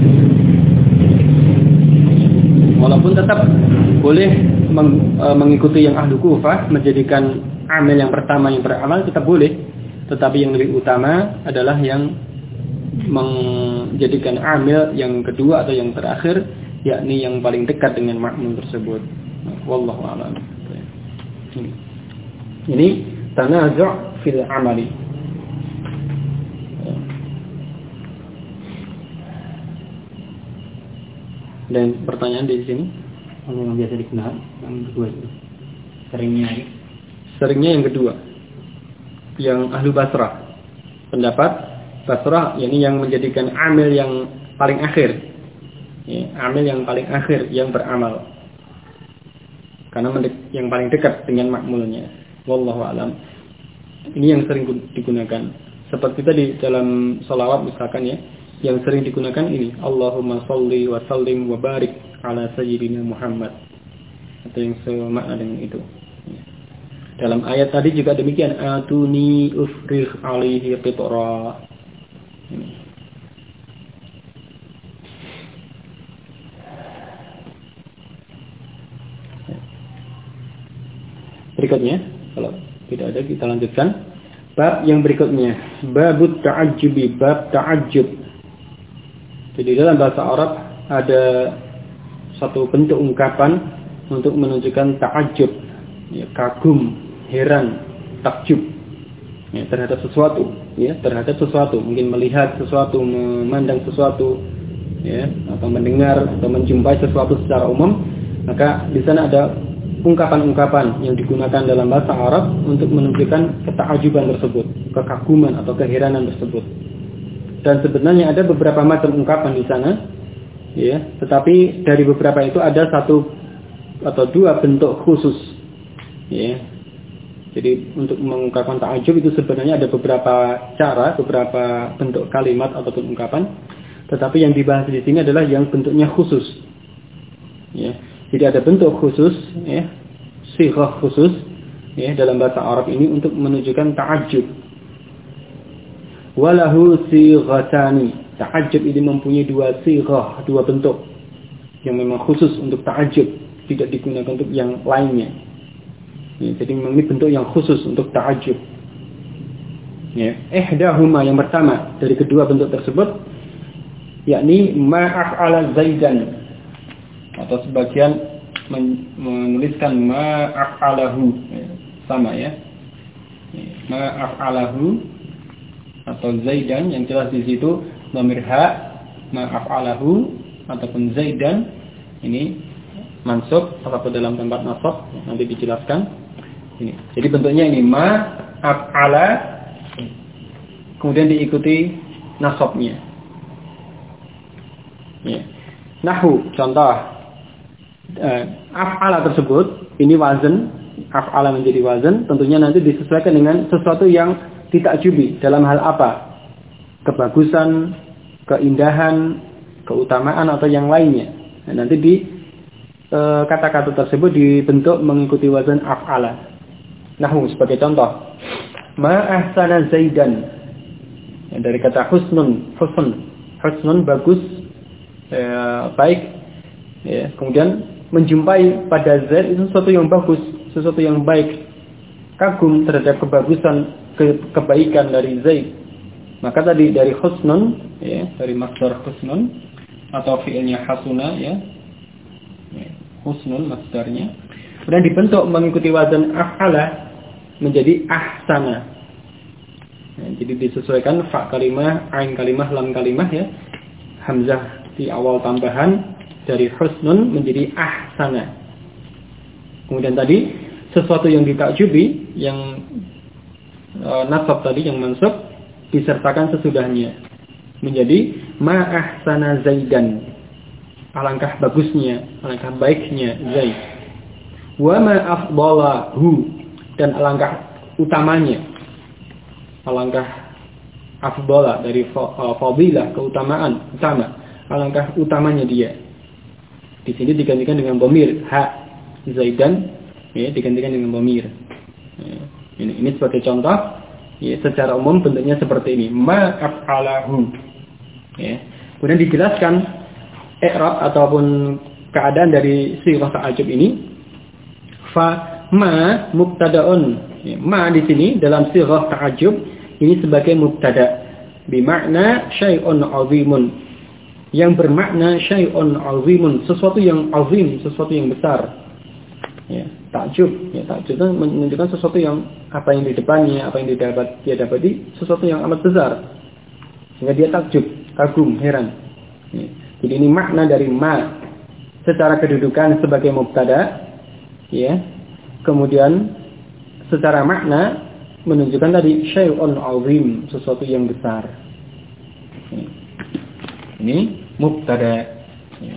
Walaupun tetap boleh mengikuti yang Ahlu Kufah, menjadikan amil yang pertama yang beramal tetap boleh. Tetapi yang lebih utama adalah yang menjadikan amil yang kedua atau yang terakhir, yakni yang paling dekat dengan ma'mul tersebut. Wallahu a'lam. Ini tanazu' fil amali. Dan pertanyaan di sini yang biasa digunakan yang kedua itu. Seringnya yang kedua. Yang Ahlu Basrah, pendapat Basrah, yakni yang menjadikan amil yang paling akhir, ya, amil yang paling akhir yang beramal, karena yang paling dekat dengan makmulnya. Wallahu a'lam. Ini yang sering digunakan. Seperti tadi dalam sholawat misalkan ya, yang sering digunakan ini Allahumma sholli wa sallim wa barik ala sayyidina Muhammad, atau yang semakna dengan itu. Dalam ayat tadi juga demikian, atuni ufrigh alaihi qitra. Berikutnya, kalau tidak ada kita lanjutkan. Bab yang berikutnya, babut ta'ajjubi, bab ta'ajjub. Jadi dalam bahasa Arab ada satu bentuk ungkapan untuk menunjukkan ta'ajjub, ya, kagum, heran, takjub, ya, terhadap sesuatu, ya, terhadap sesuatu, mungkin melihat sesuatu, memandang sesuatu, ya, atau mendengar atau menjumpai sesuatu secara umum, maka di sana ada ungkapan-ungkapan yang digunakan dalam bahasa Arab untuk menunjukkan ketaajuban tersebut, kekaguman atau keheranan tersebut. Dan sebenarnya ada beberapa macam ungkapan di sana, ya. Tetapi dari beberapa itu ada satu atau dua bentuk khusus, ya. Jadi untuk mengungkapkan ta'ajub itu sebenarnya ada beberapa cara, beberapa bentuk kalimat ataupun ungkapan. Tetapi yang dibahas di sini adalah yang bentuknya khusus, ya. Jadi ada bentuk khusus, ya, sighah khusus, ya, dalam bahasa Arab ini untuk menunjukkan ta'ajub. Walahu sighatani. Ta'ajub ini mempunyai dua sighah, dua bentuk yang memang khusus untuk ta'ajub, tidak digunakan untuk yang lainnya. Ya, jadi memang ini bentuk yang khusus untuk ta'ajub. Ya, ihdahuma, yang pertama dari kedua bentuk tersebut, yakni ma'af'ala Zaidan, atau sebagian menuliskan ma'af'alahu, ya, sama ya, ma'af'alahu atau Zaidan, yang jelas di situ dhamir ha, ma'af'alahu ataupun Zaidan ini mansub atau dalam tempat nasab, nanti dijelaskan. Ini. Jadi bentuknya ini ma'af'ala, kemudian diikuti nasabnya. Ya. Nahu, contoh af'ala tersebut, ini wazan, af'ala menjadi wazan, tentunya nanti disesuaikan dengan sesuatu yang ditakjubi. Dalam hal apa? Kebagusan, keindahan, keutamaan atau yang lainnya. Nah, nanti di kata-kata tersebut dibentuk mengikuti wazan af'ala. Nahu sebagai contoh, ma ahsana Zaidan, ya, dari kata husnun, husnun bagus, baik, ya. Kemudian menjumpai pada Zaid itu sesuatu yang bagus, sesuatu yang baik, kagum terhadap kebagusan, kebaikan dari Zaid. Maka tadi dari husnun, ya, dari masdar husnun atau fi'ilnya hasuna, ya, husnun masdarnya, kemudian dibentuk mengikuti wazan af'ala menjadi ahsana. Ya, jadi disesuaikan fa kalimah, ain kalimah, lam kalimah, ya, hamzah di awal tambahan dari husnun menjadi ahsana. Kemudian tadi sesuatu yang ditakjubi, yang nasab tadi, yang mansub, disertakan sesudahnya menjadi ma ahsana Zaidan, alangkah bagusnya, alangkah baiknya Zaid. Wa ma afdalahu, dan alangkah utamanya, alangkah afdala dari fadilah, keutamaan, utama, alangkah utamanya dia. Di sini digantikan dengan dhamir ha, Zaidan, ya, digantikan dengan dhamir. Ya, ini sebagai contoh, ya, secara umum bentuknya seperti ini, ma af'alahu. Ya. Kemudian dijelaskan i'rab ataupun keadaan dari sighah ta'ajub ini. Fa ma mubtada'un. Ya, ma di sini dalam sighah ta'ajub ini sebagai mubtada' bimakna syai'un 'azimun, yang bermakna syai'un 'azimun, sesuatu yang azim, sesuatu yang besar. Ya, takjub, ya, takjub itu menunjukkan sesuatu yang apa yang di depannya, apa yang dia dapati sesuatu yang amat besar, sehingga dia takjub, kagum, heran. Ya. Jadi ini makna dari ma secara kedudukan sebagai mubtada, ya. Kemudian secara makna menunjukkan tadi syai'un 'azim, sesuatu yang besar. Ya. Ini mubtada. Ya.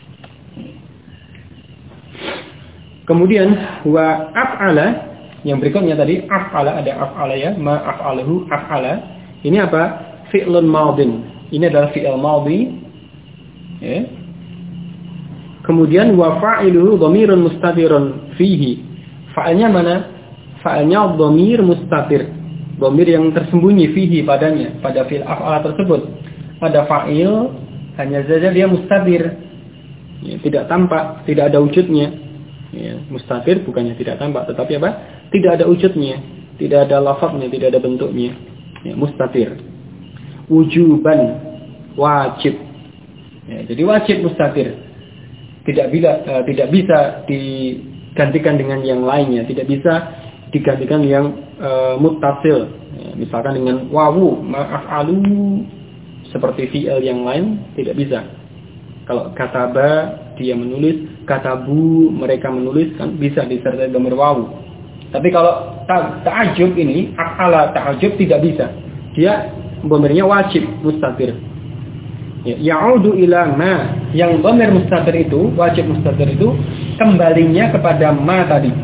Kemudian wa af'ala, yang berikutnya tadi af'ala, ada af'ala, ya, ma af'alahu, af'ala. Ini apa? Fi'lun madin. Ini adalah fi'il madhi. Ya. Kemudian wa fa'iluhu dhamirun mustatirun fihi. Fa'ilnya mana? Fa'ilnya dhamir mustatir. Dhamir yang tersembunyi fihi, padanya, pada fi'il af'ala tersebut. Pada fa'il hanya saja dia mustatir. Ya, tidak tampak, tidak ada wujudnya. Ya, mustatir bukannya tidak tampak, tetapi apa? Tidak ada wujudnya, tidak ada lafaznya, tidak ada bentuknya. Ya, mustatir. Wujuban, wajib. Ya, jadi wajib mustatir. Tidak bisa digantikan dengan yang lainnya, tidak bisa digantikan yang muttasil. Ya, misalkan dengan wawu, ma'af'alu, seperti fi'il yang lain tidak bisa. Kalau kataba, dia menulis, katabu, mereka menulis, kan bisa disertai dhamir wawu. Tapi kalau ta'ajjub ini, af'ala ta'ajjub tidak bisa. Dia dhamirnya wajib mustatir. Ya, ya'udu ila ma, yang dhamir mustatir itu, wajib mustatir itu kembalinya kepada ma tadi.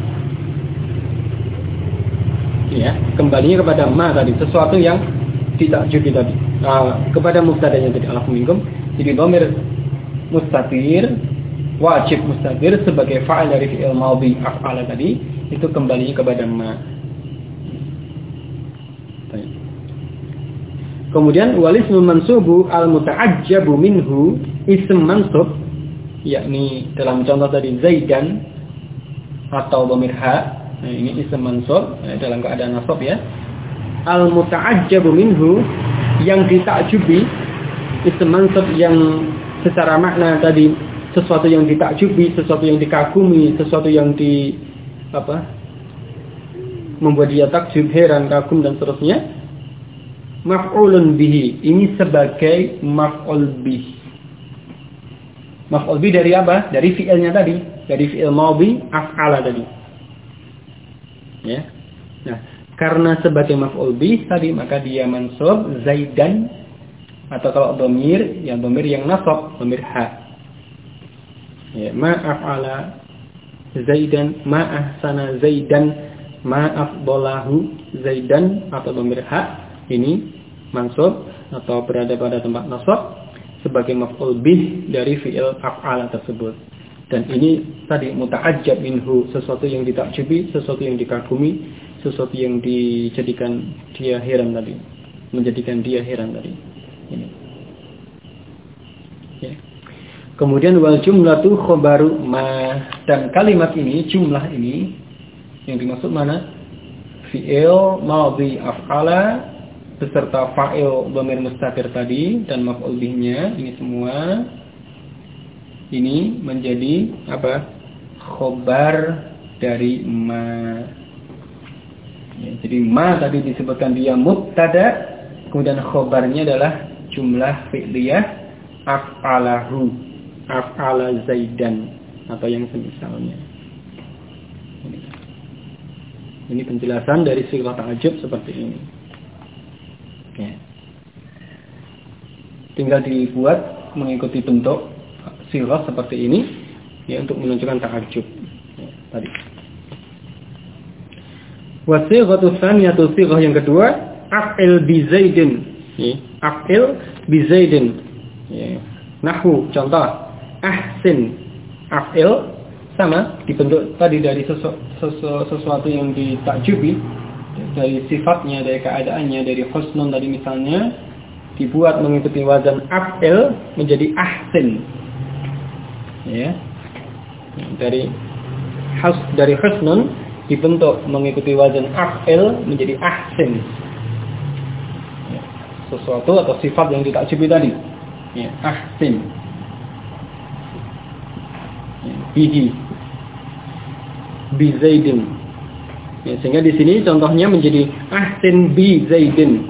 Ya, kembalinya kepada ma tadi, sesuatu yang dita'ajjubi tadi. Kepada mubtada'nya tadi, alaikum. Jadi dhamir mustatir, wajib mustatir sebagai fa'il dari fi'il madhi af'ala tadi, itu kembalinya kepada ma. Kemudian walismul mansubu al-muta'ajjabu minhu, ism mansub, yakni dalam contoh tadi Zaidan atau dhamir ha. Nah, ini ism mansub dalam keadaan nasab ya. Al-muta'ajjabu minhu, yang ditakjubi, ism mansub yang secara makna tadi sesuatu yang ditakjubi, sesuatu yang dikagumi, sesuatu yang membuat dia takjub, heran, kagum dan seterusnya. Maf'ulun bihi, ini sebagai maf'ul bih. Maf'ul bih dari apa? Dari fi'ilnya tadi, dari fi'il madhi af'ala tadi. Ya. Nah, karena sebagai maf'ul bih tadi, maka dia mansub Zaidan, atau kalau dhamir, ya dhamir yang nasab, dhamir ha. Ya, ma af'ala Zaidan, ma ahsana Zaidan, ma afdalahu Zaidan, atau dhamir ha. Ini mansub atau berada pada tempat nasab sebagai maf'ul bih dari fi'il af'ala tersebut. Dan ini tadi muta'ajjab minhu, sesuatu yang ditakjubi, sesuatu yang dikagumi, sesuatu yang dijadikan dia heran tadi, menjadikan dia heran tadi. Ini. Ya. Kemudian wal jumlatu khabaru ma, dan kalimat ini, jumlah ini yang dimaksud mana? Fi'il madhi af'ala beserta fa'il dhamir mustatir tadi dan maf'ul bihnya, ini semua ini menjadi apa? Khobar dari ma. Ya, jadi ma tadi disebutkan dia mubtada, kemudian khobarnya adalah jumlah fi'liyah af'alahu, af'ala Zaidan atau yang semisalnya. Ini penjelasan dari sighah ta'ajjub seperti ini. Ya. Tinggal dibuat mengikuti bentuk sighah seperti ini ya, untuk menunjukkan ta'ajjub ya, tadi. Wa sighatu tsaniyatu, sighah yang kedua, af'il bi Zaidin ya, af'il bi Zaidin ya. Nahwu contoh ahsin, af'il sama dibentuk tadi dari sesuatu yang ditakjubi, dari sifatnya, dari keadaannya, dari husnun tadi misalnya, dibuat mengikuti wazan af'il menjadi ahsin. Ya. Dari husnun dibentuk mengikuti wazan af'il menjadi ahsin. Ya. Sesuatu atau sifat yang ditakjubi tadi. Ya, ahsin. Ya, bihi. Bi Zaidin. Ya, sehingga di sini contohnya menjadi ahsin bi Zaidin.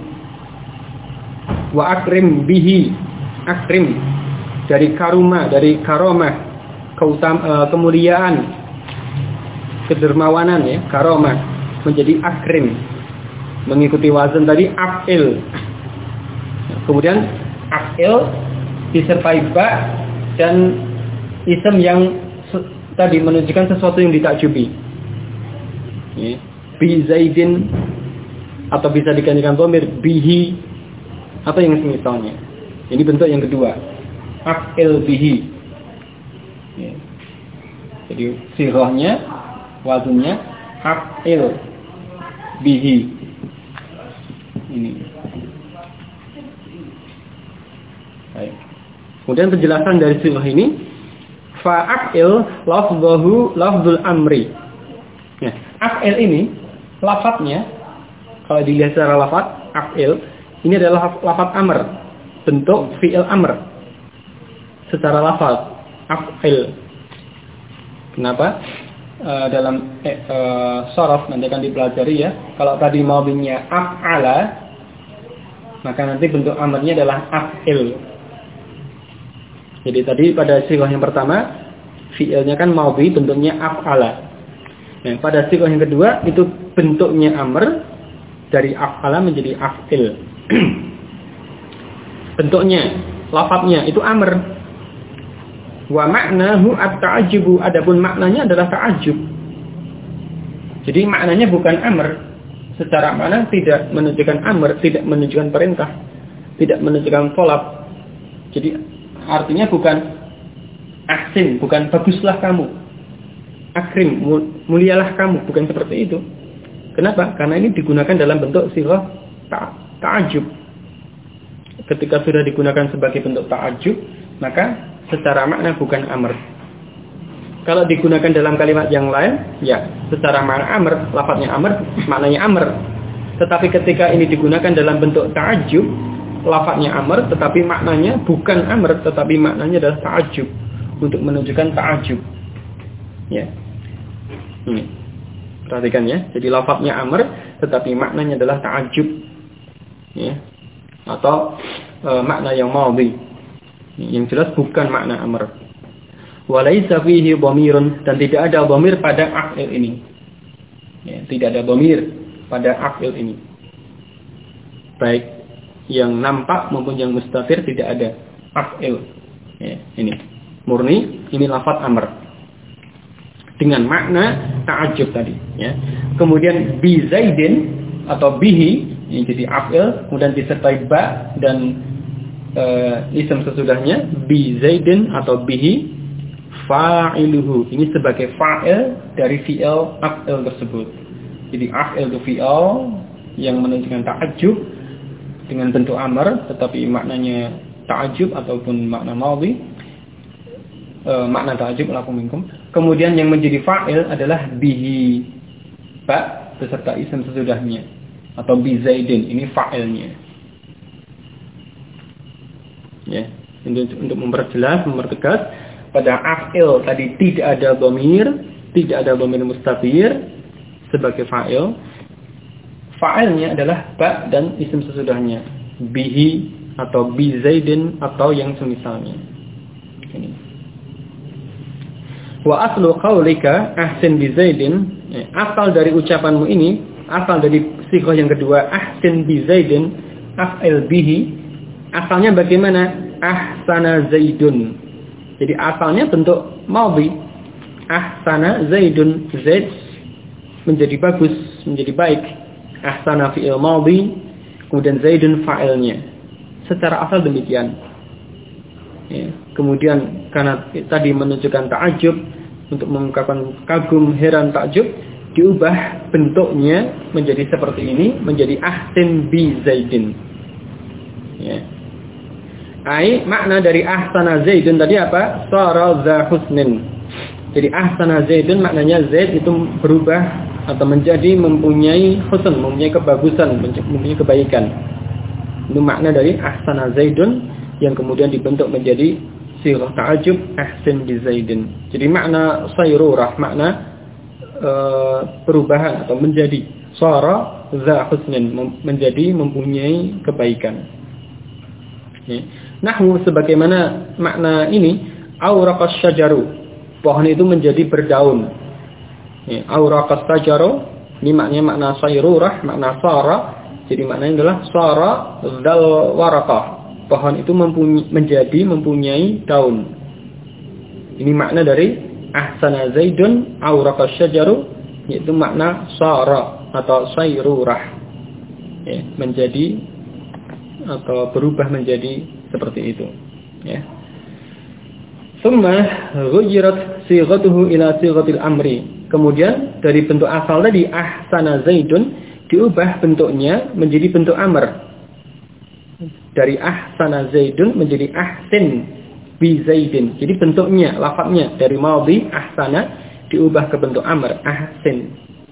Wa akrim bihi, akrim dari karuma, dari karomah, kemuliaan, kedermawanan ya, karomah menjadi akrim, mengikuti wazan tadi af'il. Kemudian af'il disertai ba dan isim yang tadi menunjukkan sesuatu yang ditakjubi. Ya. Bi Zaidin, atau bisa digantikan dhamir bihi atau yang semisalnya. Ini bentuk yang kedua, af'il bihi ya. Jadi sighahnya, wazannya af'il bihi. Ini. Baik. Kemudian penjelasan dari sighah ini, fa'af'il lafdhuhu lafdzul amri. Ya, af'il ini lafadznya kalau dilihat secara lafadz af'il ini adalah lafadz amr, bentuk fi'il amr secara lafadz af'il. Kenapa? Dalam sharaf nanti akan dipelajari ya. Kalau tadi madhinya af'ala, maka nanti bentuk amrnya adalah af'il. Jadi tadi pada sighah yang pertama Fi'ilnya kan madhi, bentuknya af'ala. Nah, pada sighah yang kedua itu bentuknya amr, dari af'ala menjadi af'il. Bentuknya, lafadznya itu amr. Wa ma'nahu at-ta'ajjubu, adapun maknanya adalah ta'ajjub. Jadi maknanya bukan amr. Secara makna tidak menunjukkan amr, tidak menunjukkan perintah, tidak menunjukkan thalab. Jadi artinya bukan ahsin, bukan baguslah kamu. Akrim, mulialah kamu, bukan seperti itu. Kenapa? Karena ini digunakan dalam bentuk sighah ta'ajjub. Ketika sudah digunakan sebagai bentuk ta'ajjub, maka secara makna bukan amr. Kalau digunakan dalam kalimat yang lain, ya secara makna amr, lafadznya amr, maknanya amr. Tetapi ketika ini digunakan dalam bentuk ta'ajjub, lafadznya amr, tetapi maknanya bukan amr, tetapi maknanya adalah ta'ajjub, untuk menunjukkan ta'ajjub. Ya. Ini. Perhatikan ya. Jadi lafadznya amr, tetapi maknanya adalah ta'ajjub. Ya. Atau makna yang madhi. Yang jelas bukan makna amr. Walaysa fihi dhamirun, dan tidak ada dhamir pada af'il ini. Ya, tidak ada dhamir pada af'il ini. Baik yang nampak maupun yang mustafir tidak ada af'il. Ya, ini murni, ini lafaz amr dengan makna ta'ajjub tadi. Ya. Kemudian bi zaidin atau bihi, ini jadi af'il, kemudian disertai ba dan isim sesudahnya, bi zaidin atau bihi fa'iluhu, ini sebagai fa'il dari fi'il af'il tersebut. Jadi af'il itu fi'il yang menunjukkan ta'ajjub dengan bentuk amr, tetapi maknanya ta'ajjub ataupun makna madhi, makna ta'ajjub lakum minkum. Kemudian yang menjadi fa'il adalah bihi, ba beserta isim sesudahnya, atau bi zaidin, ini fa'ilnya. Ya, untuk memperjelas, mempertegas, pada af'il tadi tidak ada dhamir, tidak ada dhamir mustafir sebagai fa'il. Fa'ilnya adalah ba dan isim sesudahnya, bihi atau bi zaidin atau yang semisalnya. Ini. Wa aslu qaulika ahsin bi zaidin, asal dari ucapanmu ini, asal dari sighah yang kedua ahsin bi zaidin, af'il bihi, asalnya bagaimana? Ahsana zaidun. Jadi asalnya bentuk madhi. Ahsana zaidun, zaid menjadi bagus, menjadi baik. Ahsana fi'il madhi, kemudian zaidun fa'ilnya. Secara asal demikian. Ya. Kemudian karena tadi menunjukkan ta'ajub, untuk mengungkapkan kagum, heran, takjub, diubah bentuknya menjadi seperti ini, menjadi ahsin bi zaidin. Ya. Ai makna dari ahsana zaidun tadi apa? Sara za husnin. Jadi ahsana zaidun maknanya zaid itu berubah atau menjadi mempunyai husn, mempunyai kebagusan, mempunyai kebaikan. Itu makna dari ahsana zaidun yang kemudian dibentuk menjadi sighah ta'ajjub ahsin bi zaidin. Jadi makna sayrurah, makna perubahan atau menjadi sara za husnin, menjadi mempunyai kebaikan. Ya. Nahwu sebagaimana makna ini, auraqas syajaru, pohon itu menjadi berdaun. Ya, auraqas syajaru ini maknanya makna sayrurah, makna sara. Jadi maknanya adalah sara dzal waraqah, pohon itu mempunyai daun. Ini makna dari ahsana zaidun auraqas syajaru, yaitu makna sara atau sayrurah. Ya, menjadi atau berubah menjadi seperti itu. Ya. Tsumma ghuyirat sighatuhu ila sighatil amri. Kemudian dari bentuk asal tadi ahsana zaidun diubah bentuknya menjadi bentuk amr. Dari ahsana zaidun menjadi ahsin bi zaidin. Jadi bentuknya, lafadznya dari madhi ahsana diubah ke bentuk amr, ahsin.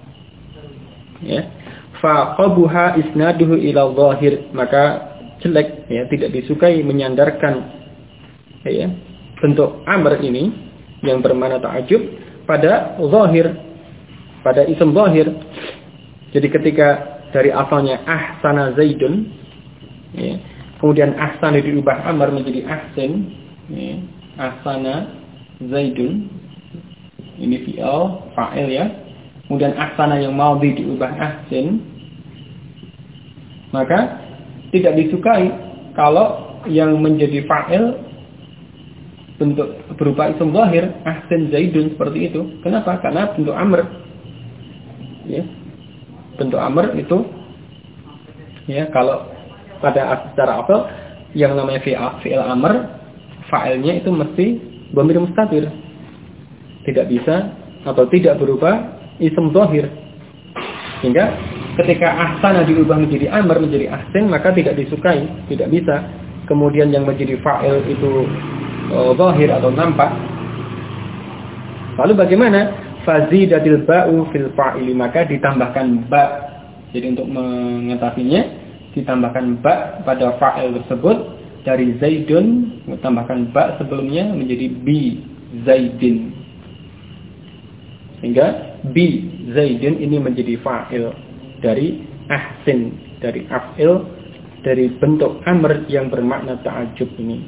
Ya. Fa qabuha isnaduhu ila dhahir, maka jelek, ya, tidak disukai menyandarkan, ya, bentuk amr ini yang bermakna ta'ajub pada zahir, pada isim zahir. Jadi ketika dari asalnya ahsana zaidun, ya, kemudian ahsan diubah amr menjadi ahsin, ya, ahsana zaidun, ini fi'il, fa'il ya. Kemudian ahsana yang madhi diubah ahsin, maka tidak disukai kalau yang menjadi fa'il bentuk berupa isim zahir, ahsin zaidun, seperti itu. Kenapa? Karena bentuk amr. Ya. Bentuk amr itu ya, kalau pada secara apa yang namanya fi'il amr, fa'ilnya itu mesti dhamir mustatir. Tidak bisa atau tidak berupa isim zahir. Sehingga ketika ahsana diubah menjadi amr, menjadi ahsin, maka tidak disukai, tidak bisa. Kemudian yang menjadi fa'il itu zahir atau nampak. Lalu bagaimana? Fazidatil ba'u fil fa'ili, maka ditambahkan ba. Jadi untuk mengetahuinya, ditambahkan ba pada fa'il tersebut dari zaidun, ditambahkan ba sebelumnya menjadi bi zaidin. Sehingga bi zaidin ini menjadi fa'il dari ahsin, dari af'il, dari bentuk amr yang bermakna ta'ajub ini.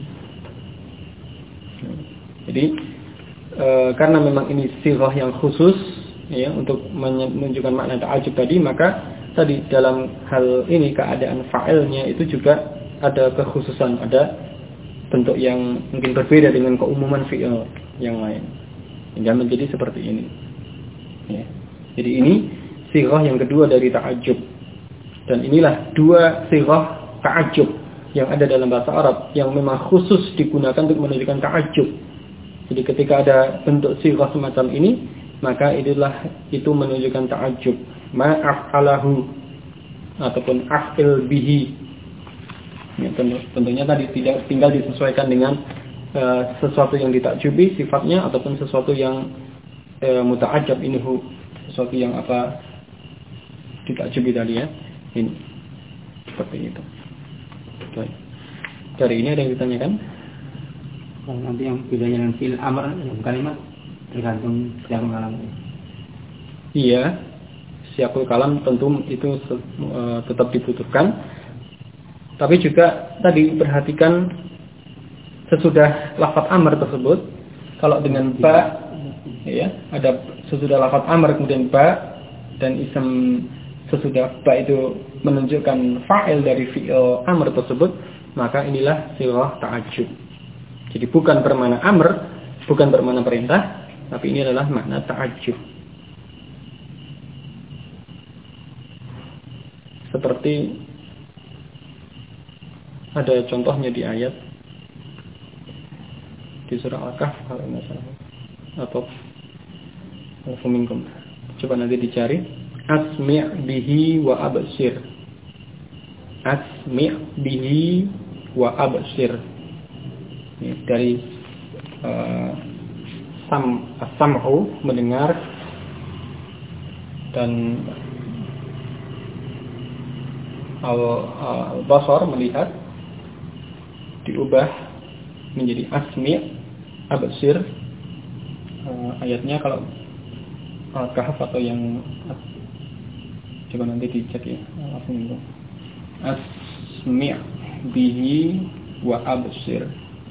Jadi karena memang ini sighah yang khusus ya untuk menunjukkan makna ta'ajub tadi, maka tadi dalam hal ini keadaan fa'ilnya itu juga ada kekhususan, ada bentuk yang mungkin berbeda dengan keumuman fi'il yang lain. Hingga menjadi seperti ini. Ya. Jadi ini sighah yang kedua dari ta'ajub. Dan inilah dua sighah ta'ajub yang ada dalam bahasa Arab yang memang khusus digunakan untuk menunjukkan ta'ajub. Jadi ketika ada bentuk sighah semacam ini, maka itu menunjukkan ta'ajub. Ma'af'alahu ataupun af'il bihi. Ya, tentunya tadi tidak tinggal disesuaikan dengan sesuatu yang ditakjubi sifatnya ataupun sesuatu yang muta'ajab ini sesuatu yang apa ditakjubi tadi ya. Ini seperti itu. Baik. Dari ini ada yang ditanyakan? Kalau nanti yang bedanya dengan fi'il amr yang kalimat tergantung siapa kalamnya. Iya. Siapul kalam tentu itu tetap dibutuhkan. Tapi juga tadi perhatikan sesudah lafaz amr tersebut, kalau dengan ba ya, ada sesudah lafaz amr kemudian ba dan isim sesudah ba itu menunjukkan fa'il dari fi'il amr tersebut, maka inilah sighah ta'ajub. Jadi bukan bermakna amr, bukan bermakna perintah, tapi ini adalah makna ta'ajub. Seperti ada contohnya di ayat di surah Al-Kahf kalau tidak salah, atau Al-Fuminkum. Coba nanti dicari. Asmi' bihi wa absir. Asmi' bihi wa absir. Ini dari sam'u mendengar dan al-basar melihat diubah menjadi asmi' absir. Ayatnya kalau Al-Kahf atau yang coba nanti dicek ya. Asmi' bihi wa absir.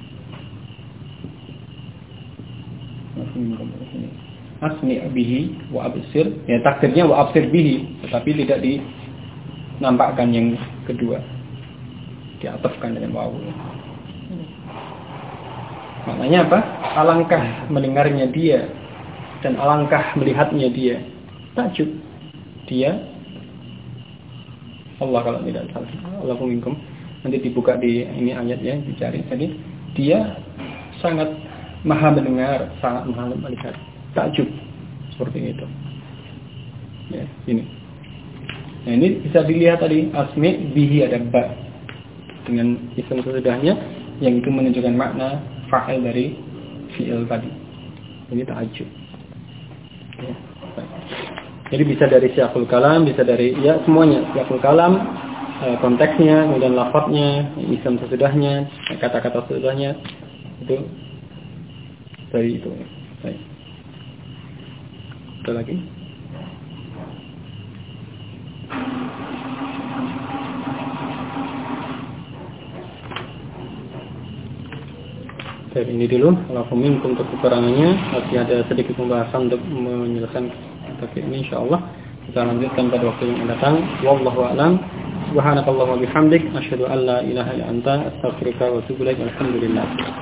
Asmi' bihi wa absir. Ya takdirnya wa absir bihi, tetapi tidak dinampakkan yang kedua. Diatafkan dengan wawu. Maknanya apa? Alangkah mendengarnya dia dan alangkah melihatnya dia. Takjub. Dia Allah kalau tidak salah. Allahuminkum. Nanti dibuka di ini ayatnya, dicari. Jadi dia sangat maha mendengar, sangat maha melihat. Takjub. Seperti itu. Ya, ini. Nah, ini bisa dilihat tadi asmi bihi ada ba dengan isim sesudahnya yang itu menunjukkan makna fa'il dari fi'il tadi. Ini ta'ajub. Ya. Jadi bisa dari siyaqul kalam, bisa dari ya semuanya, siyaqul kalam, konteksnya, kemudian lafadznya, isim sesudahnya, kata-kata sesudahnya, itu dari itu. Baik. Ada lagi? Dari ini dulu, kalau minkum untuk kekurangannya, masih ada sedikit pembahasan untuk menyelesaikan topik ini insyaallah. Kita lanjutkan pada waktu yang akan datang. Wallahu a'lam. Subhanakallahumma bihamdik, asyhadu an la ilaha illa anta, astaghfiruka wa atubu ilaik. Alhamdulillah.